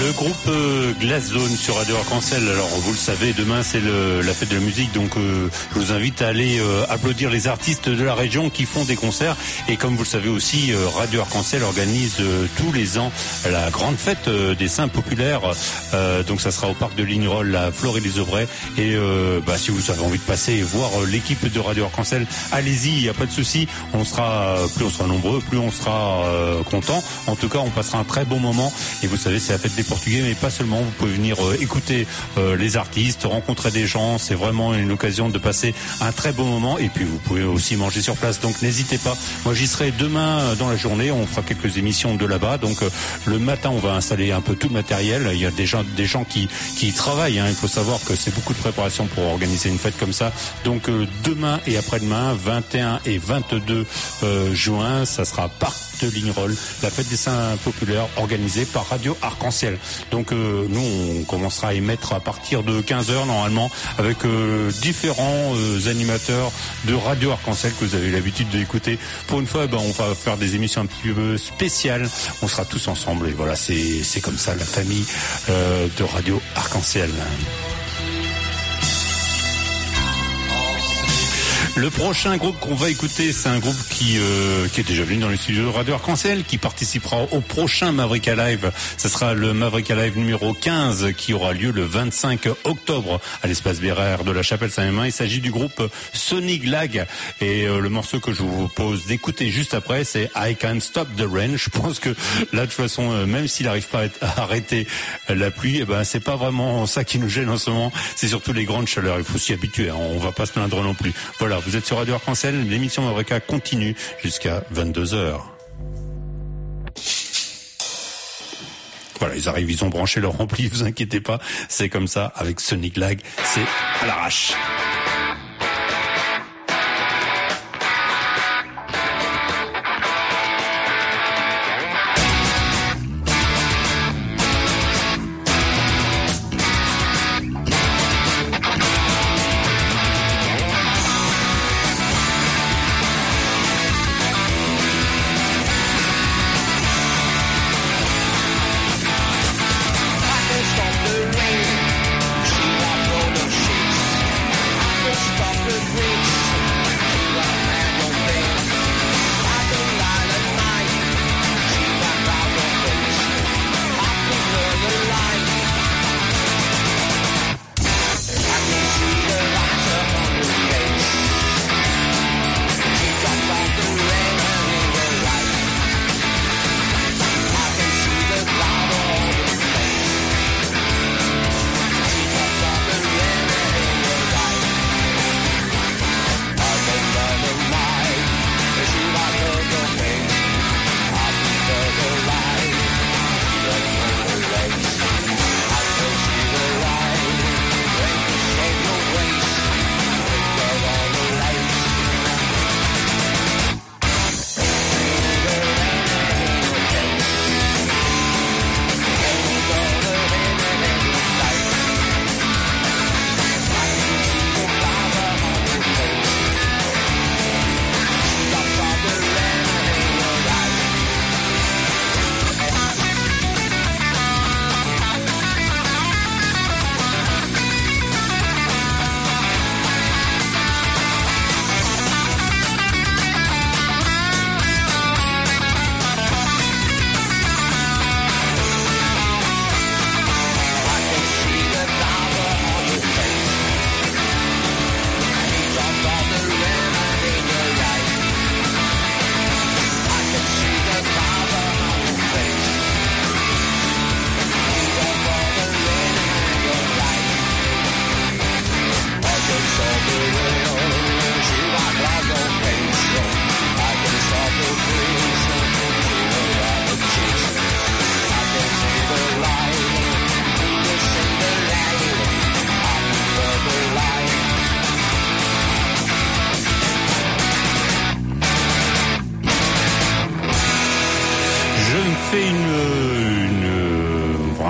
Speaker 6: Le groupe Glass Zone sur Radio Arc-en-Ciel. Alors vous le savez, demain c'est la fête de la musique, donc je vous invite à aller applaudir les artistes de la région qui font des concerts. Et comme vous le savez aussi, Radio Arc-en-Ciel organise tous les ans la grande fête des Saints populaires. Donc ça sera au parc de Lignerolles à Fleury-les-Aubrais. Et si vous avez envie de passer et voir l'équipe de Radio Arc-en-Ciel, allez-y, il n'y a pas de souci. Plus on sera nombreux, plus on sera content. En tout cas, on passera un très bon moment. Et vous savez, c'est la fête des Portugais, mais pas seulement. Vous pouvez venir écouter les artistes, rencontrer des gens. C'est vraiment une occasion de passer un très bon moment. Et puis vous pouvez aussi manger sur place. Donc n'hésitez pas. Moi, j'y serai demain dans la journée. On fera quelques émissions de là-bas. Donc le matin, on va installer un peu tout le matériel. Il y a des gens qui y travaillent. Il faut savoir que c'est beaucoup de préparation pour organiser une fête comme ça. Donc demain et après-demain, 21 et 22 juin, ça sera parc de Lignerolles, la fête des Saints populaires organisée par Radio Arc-en-Ciel. Donc nous, on commencera à émettre à partir de 15h normalement avec différents animateurs de Radio Arc-en-Ciel que vous avez l'habitude d'écouter. Pour une fois, on va faire des émissions un petit peu spéciales. On sera tous ensemble et voilà, c'est comme ça la famille de Radio Arc-en-Ciel. Le prochain groupe qu'on va écouter, c'est un groupe qui est déjà venu dans les studios de Radio Arc-en-Ciel, qui participera au prochain Maverick Alive. Ce sera le Maverick Alive numéro 15 qui aura lieu le 25 octobre à l'espace Bérère de la Chapelle-Saint-Mémin. Il s'agit du groupe Sonic Lag et le morceau que je vous propose d'écouter juste après, c'est I Can't Stop the Rain. Je pense que là, de toute façon, même s'il n'arrive pas à arrêter la pluie, c'est pas vraiment ça qui nous gêne en ce moment. C'est surtout les grandes chaleurs. Il faut s'y habituer. On va pas se plaindre non plus. Voilà. Vous êtes sur Radio Arc-en-Ciel, l'émission Mavrika continue jusqu'à 22h. Voilà, ils arrivent, ils ont branché leur ampli, vous inquiétez pas, c'est comme ça, avec Sonic Lag, c'est à l'arrache.
Speaker 11: Stop the rain, shoot up all the sheets.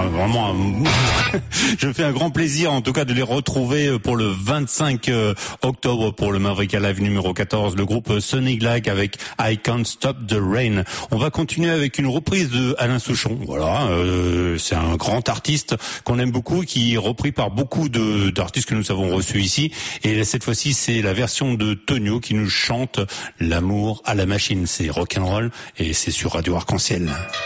Speaker 6: vraiment je fais un grand plaisir en tout cas de les retrouver pour le 25 octobre pour le Maverick Live numéro 14, le groupe Sonic Like avec I Can't Stop the Rain. On va continuer avec une reprise de Alain Souchon. Voilà, c'est un grand artiste qu'on aime beaucoup, qui est repris par beaucoup d'artistes que nous avons reçus ici. Et cette fois-ci, c'est la version de Tonio qui nous chante L'amour à la machine. C'est rock'n'roll et c'est sur Radio Arc-en-Ciel.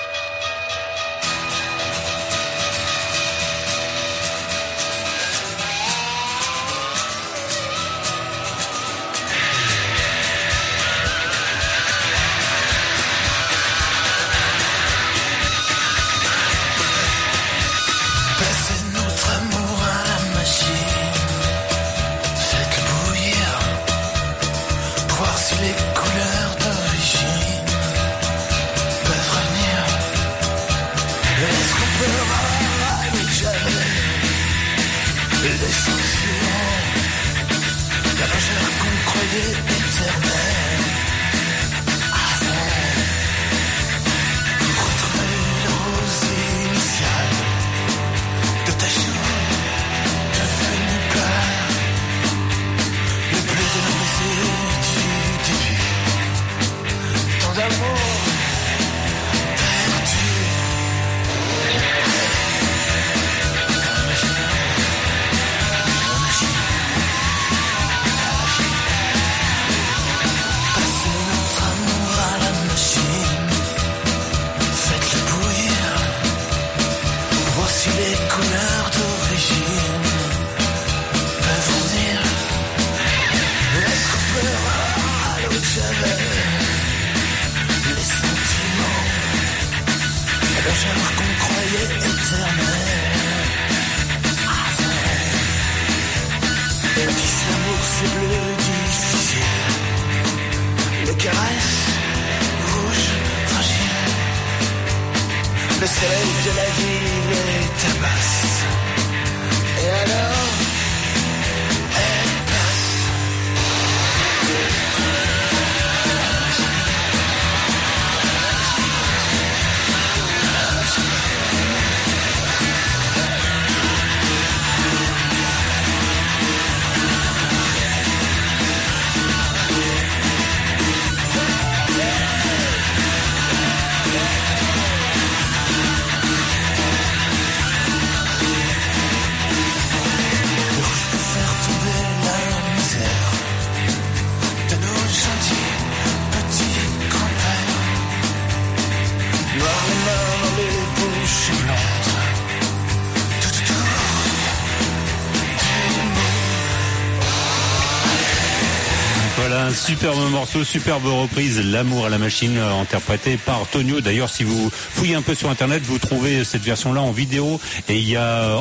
Speaker 6: Superbe morceau, superbe reprise, L'amour à la machine, interprété par Tonio. D'ailleurs, si vous fouillez un peu sur internet, vous trouvez cette version-là en vidéo, et il y a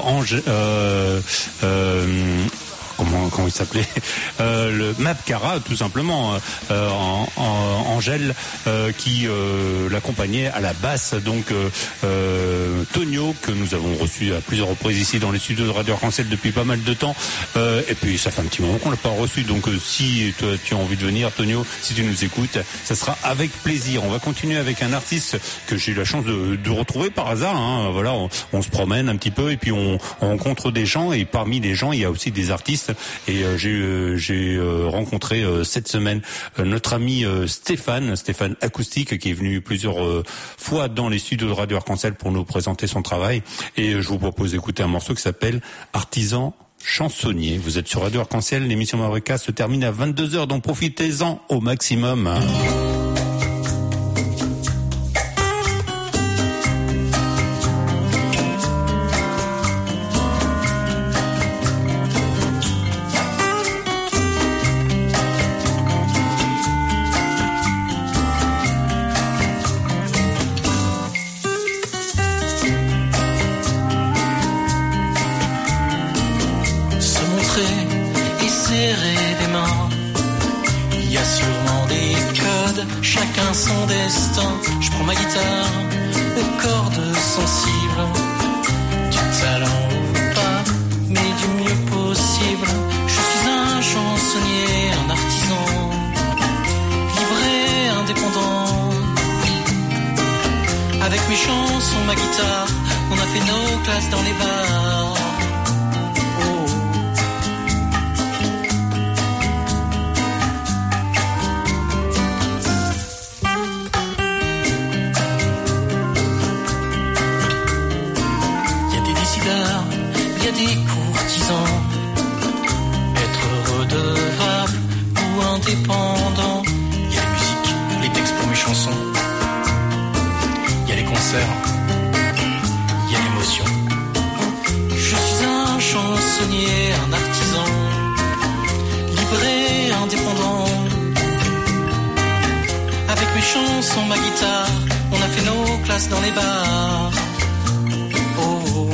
Speaker 6: comment il s'appelait, le Mapcara, tout simplement, Angèle, qui l'accompagnait à la basse. Donc Tonio, que nous avons reçu à plusieurs reprises ici dans les studios de Radio Arc-en-Ciel depuis pas mal de temps, et puis ça fait un petit moment qu'on l'a pas reçu. Donc si toi, tu as envie de venir, Tonio, si tu nous écoutes, ça sera avec plaisir. On va continuer avec un artiste que j'ai eu la chance de retrouver par hasard, hein. Voilà, on se promène un petit peu et puis on rencontre des gens, et parmi les gens il y a aussi des artistes. Et j'ai rencontré cette semaine notre ami Stéphane Acoustique, qui est venu plusieurs fois dans les studios de Radio Arc-en-Ciel pour nous présenter son travail. Et je vous propose d'écouter un morceau qui s'appelle Artisan Chansonnier. Vous êtes sur Radio Arc-en-Ciel, l'émission Maverick se termine à 22h, donc profitez-en au maximum.
Speaker 12: Et serrer des mains, il y a sûrement des codes, chacun son destin. Je prends ma guitare aux cordes sensibles, du talent ou pas, mais du mieux possible. Je suis un chansonnier, un artisan, libre et indépendant, avec mes mes chansons, ma guitare, on a fait nos classes dans les bars. Oh. Y a des décideurs, y a des courtisans, être redevable ou indépendant. Y a la musique, les textes pour mes chansons. Y a les concerts, y a l'émotion. Je suis un chansonnier, un artisan, libre et indépendant. Avec mes chansons, ma guitare, on a fait nos classes dans les bars. Oh.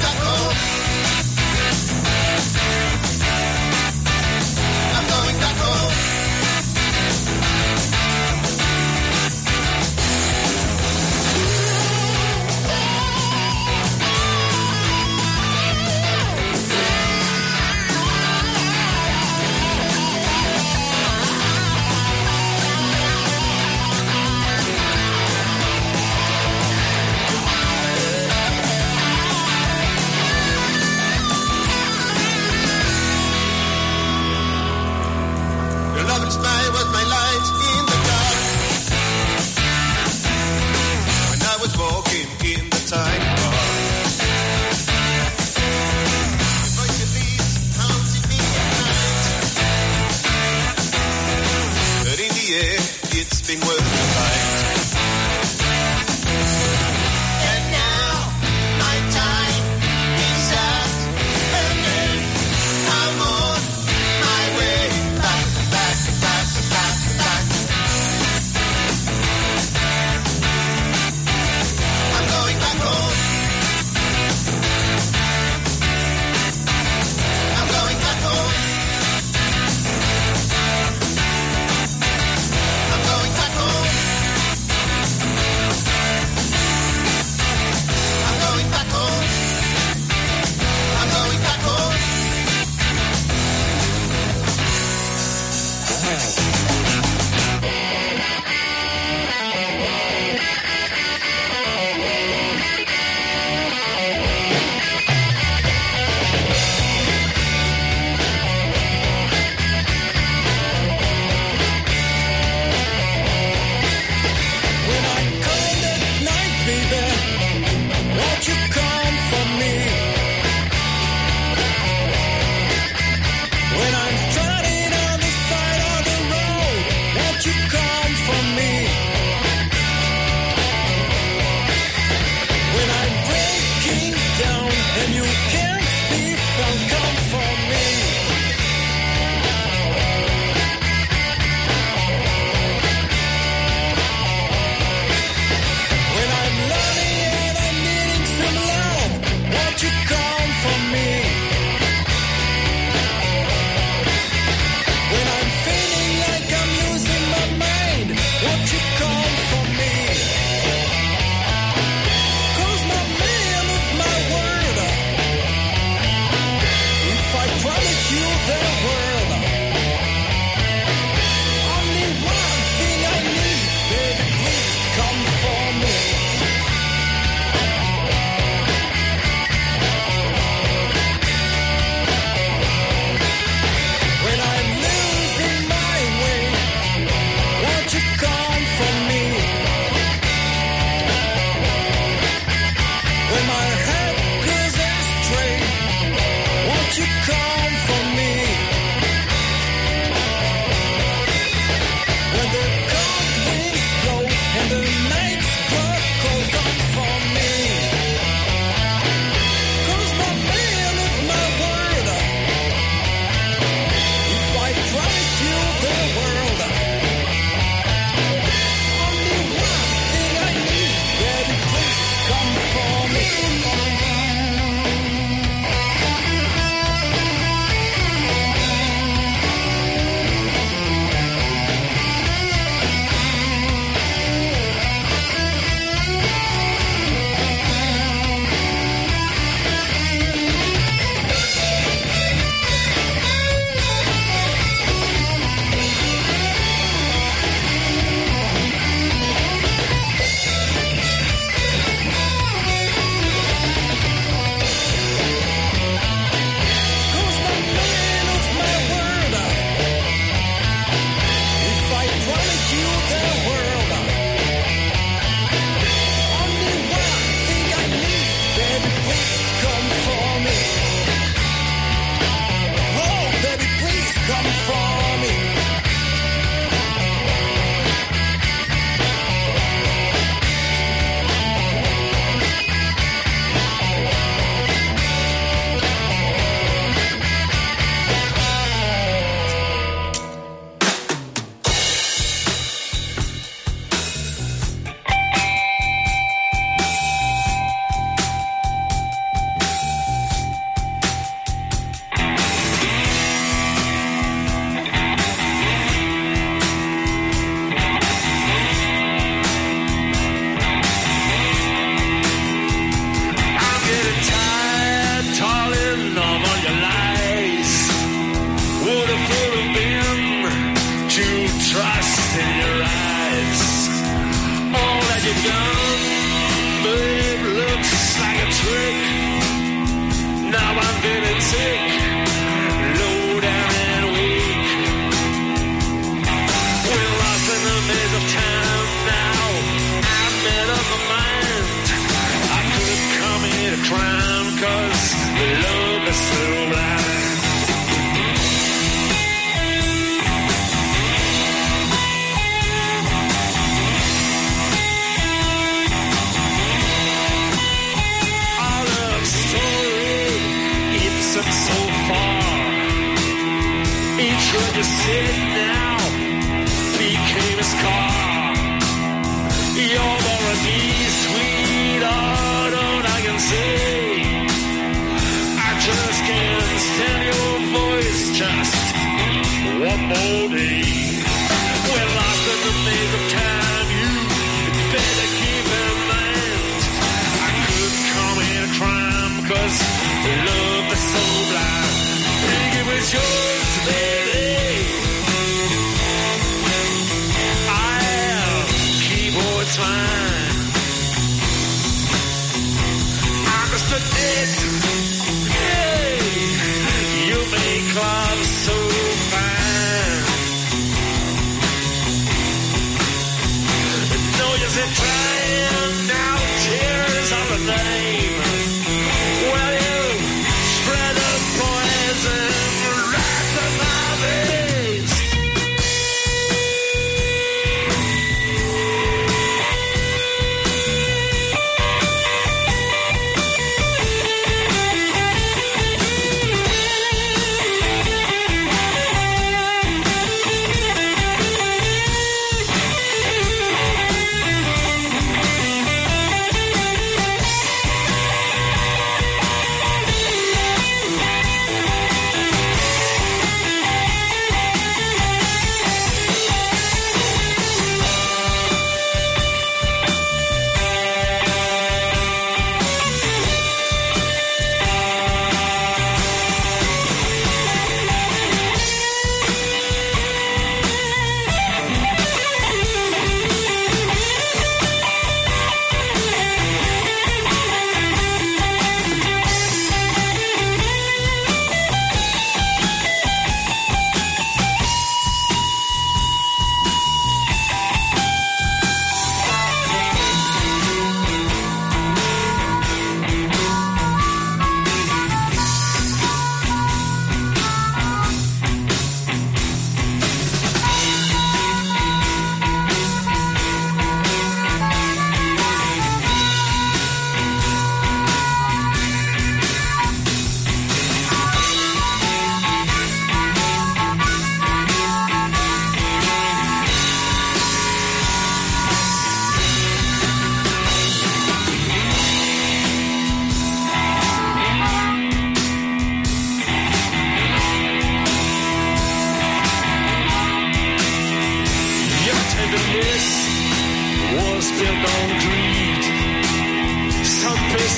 Speaker 9: I'm going back home.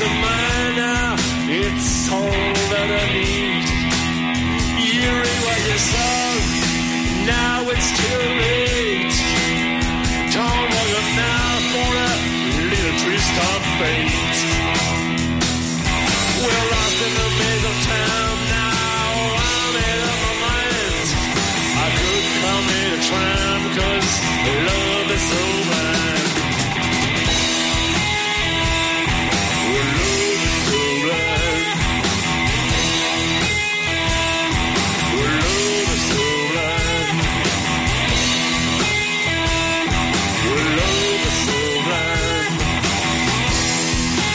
Speaker 11: peace of mind now, it's all that I need. You read what you saw, now it's too late. Don't look now for a little twist of fate. We're lost in the maze of time now, I made up my mind. I could commit a crime, cause love is so blind. Well, love is so blind. Well, love is so blind. Well, love is so blind.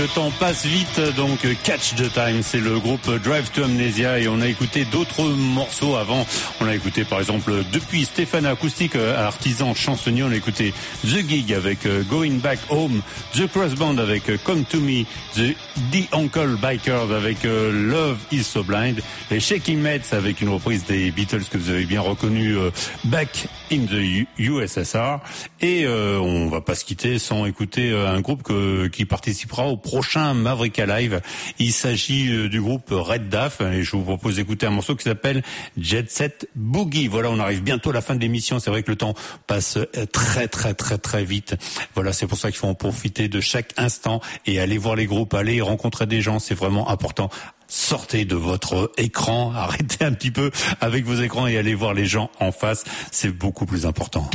Speaker 6: le temps passe vite, donc Catch the Time, c'est le groupe Drive to Amnesia et on a écouté d'autres morceaux avant. On a écouté par exemple depuis Stéphane Acoustique, artisan chansonnier, on a écouté The Gig avec Going Back Home, The Cross Band avec Come to Me, The Uncle Bikers avec Love is So Blind, les Shaking Mates avec une reprise des Beatles que vous avez bien reconnu, Back in the USSR, et on va pas se quitter sans écouter un groupe qui participera au prochain Mavrika Live. Il s'agit du groupe Red Daf et je vous propose d'écouter un morceau qui s'appelle Jet Set Boogie. Voilà, on arrive bientôt à la fin de l'émission. C'est vrai que le temps passe très vite. Voilà, c'est pour ça qu'il faut en profiter de chaque instant et aller voir les groupes, aller rencontrer des gens. C'est vraiment important. Sortez de votre écran, arrêtez un petit peu avec vos écrans et allez voir les gens en face. C'est beaucoup plus important.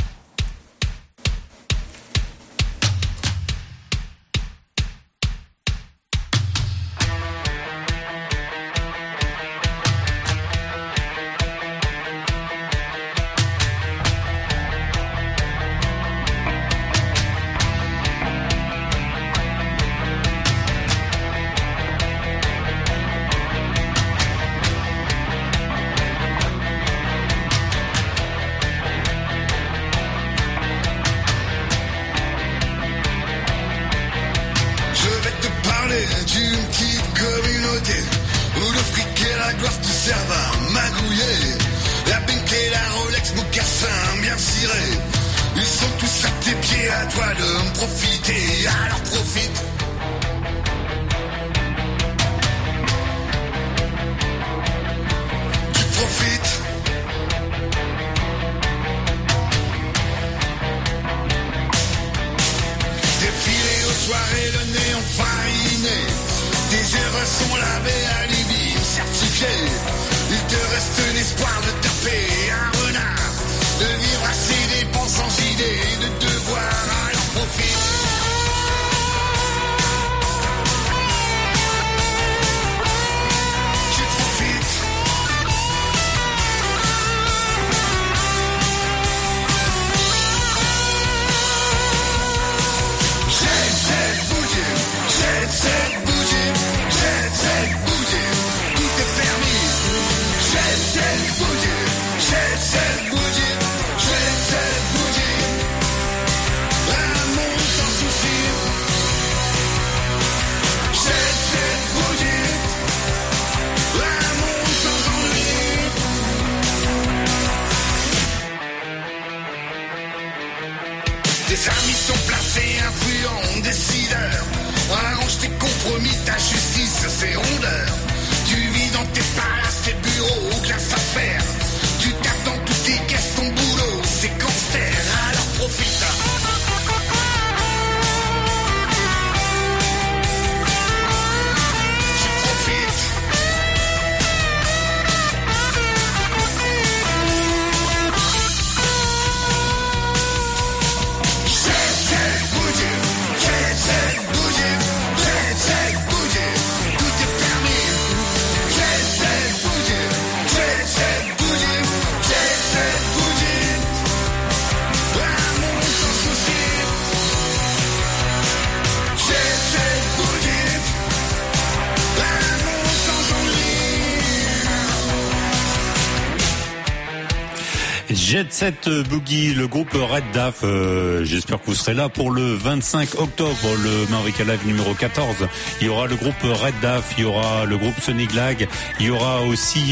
Speaker 6: Jet Set Boogie, le groupe Red Daf. J'espère que vous serez là pour le 25 octobre, le Mavrika Live numéro 14. Il y aura le groupe Red Daf, il y aura le groupe Sonic Lag, il y aura aussi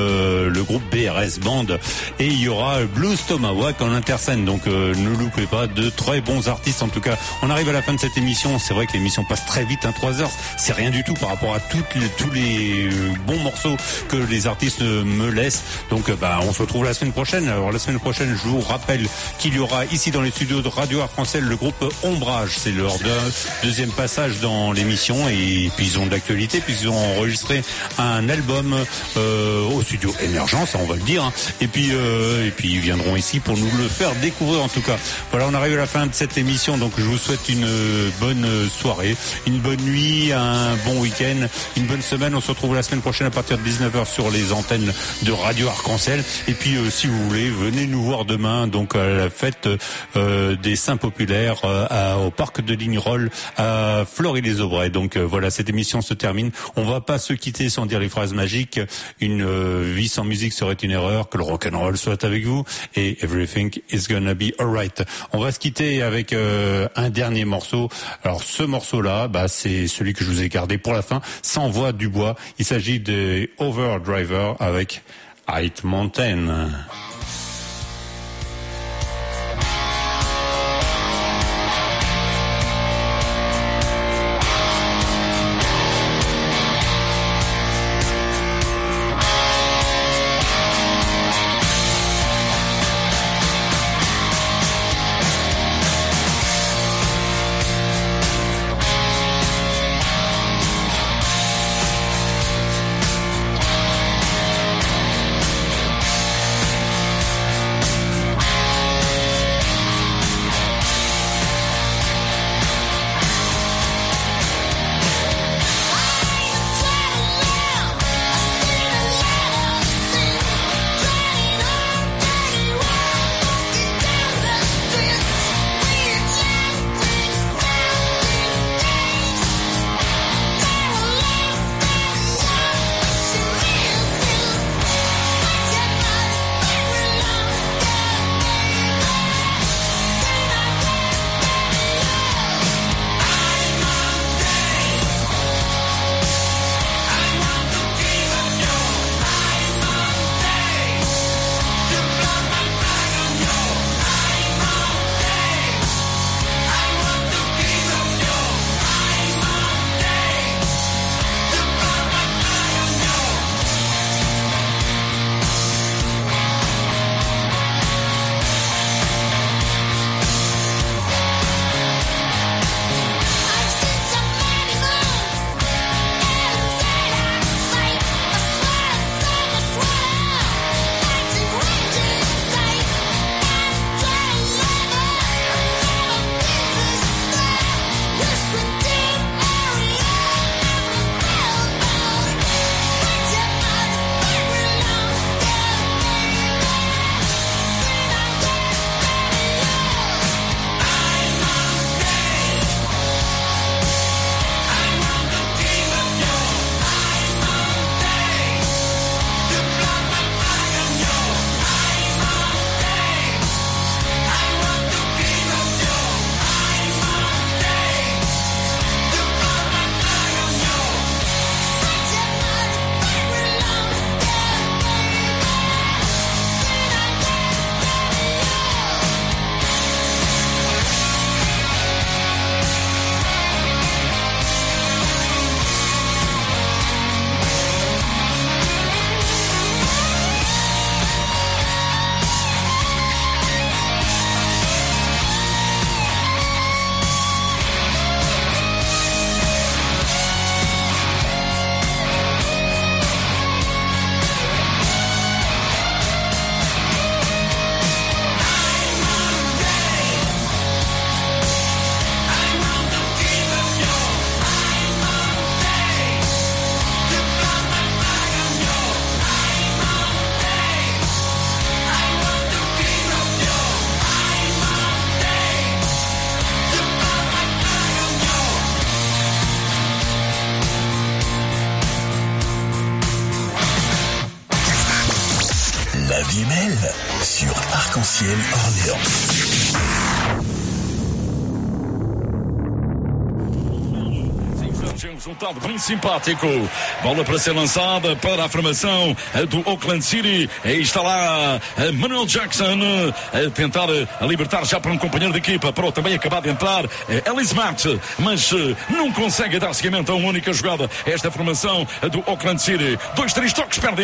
Speaker 6: le groupe BRS Band et il y aura Blues Tomahawk en interscène. Donc ne loupez pas, de très bons artistes. En tout cas, on arrive à la fin de cette émission. C'est vrai que l'émission passe très vite, 3 heures. C'est rien du tout par rapport à tous les bons morceaux que les artistes me laissent. Donc on se retrouve la semaine prochaine. Alors la semaine prochaine, je vous rappelle qu'il y aura ici dans les studios de Radio Arc-en-Ciel le groupe Ombrage. C'est leur deuxième passage dans l'émission et puis ils ont de l'actualité puisqu'ils ont enregistré un album au studio Émergence, on va le dire. Et puis ils viendront ici pour nous le faire découvrir. En tout cas, voilà, on arrive à la fin de cette émission. Donc je vous souhaite une bonne soirée, une bonne nuit, un bon week-end, une bonne semaine. On se retrouve la semaine prochaine à partir de 19h sur les antennes de Radio Arc-en-Ciel. Et puis si vous voulez, et venez nous voir demain donc à la fête des Saints populaires au parc de Lignerolles à Fleury-les-Aubrais. Donc voilà, cette émission se termine. On va pas se quitter sans dire les phrases magiques. Une vie sans musique serait une erreur. Que le rock'n'roll soit avec vous et everything is gonna be alright. On va se quitter avec un dernier morceau. Alors ce morceau-là, c'est celui que je vous ai gardé pour la fin, sans voix du bois. Il s'agit de Overdriver avec High Mountain.
Speaker 19: La vie est belle sur Arc-en-Ciel Orléans.
Speaker 20: Um resultado bem simpático. Bola para ser lançada para a formação do Oakland City. Aí está lá Manuel Jackson a tentar libertar já para um companheiro de equipa. Para o também acabar de entrar Ellis Matt, mas não consegue dar seguimento a uma única jogada. Esta formação do Oakland City. 2-3 toques, perdem.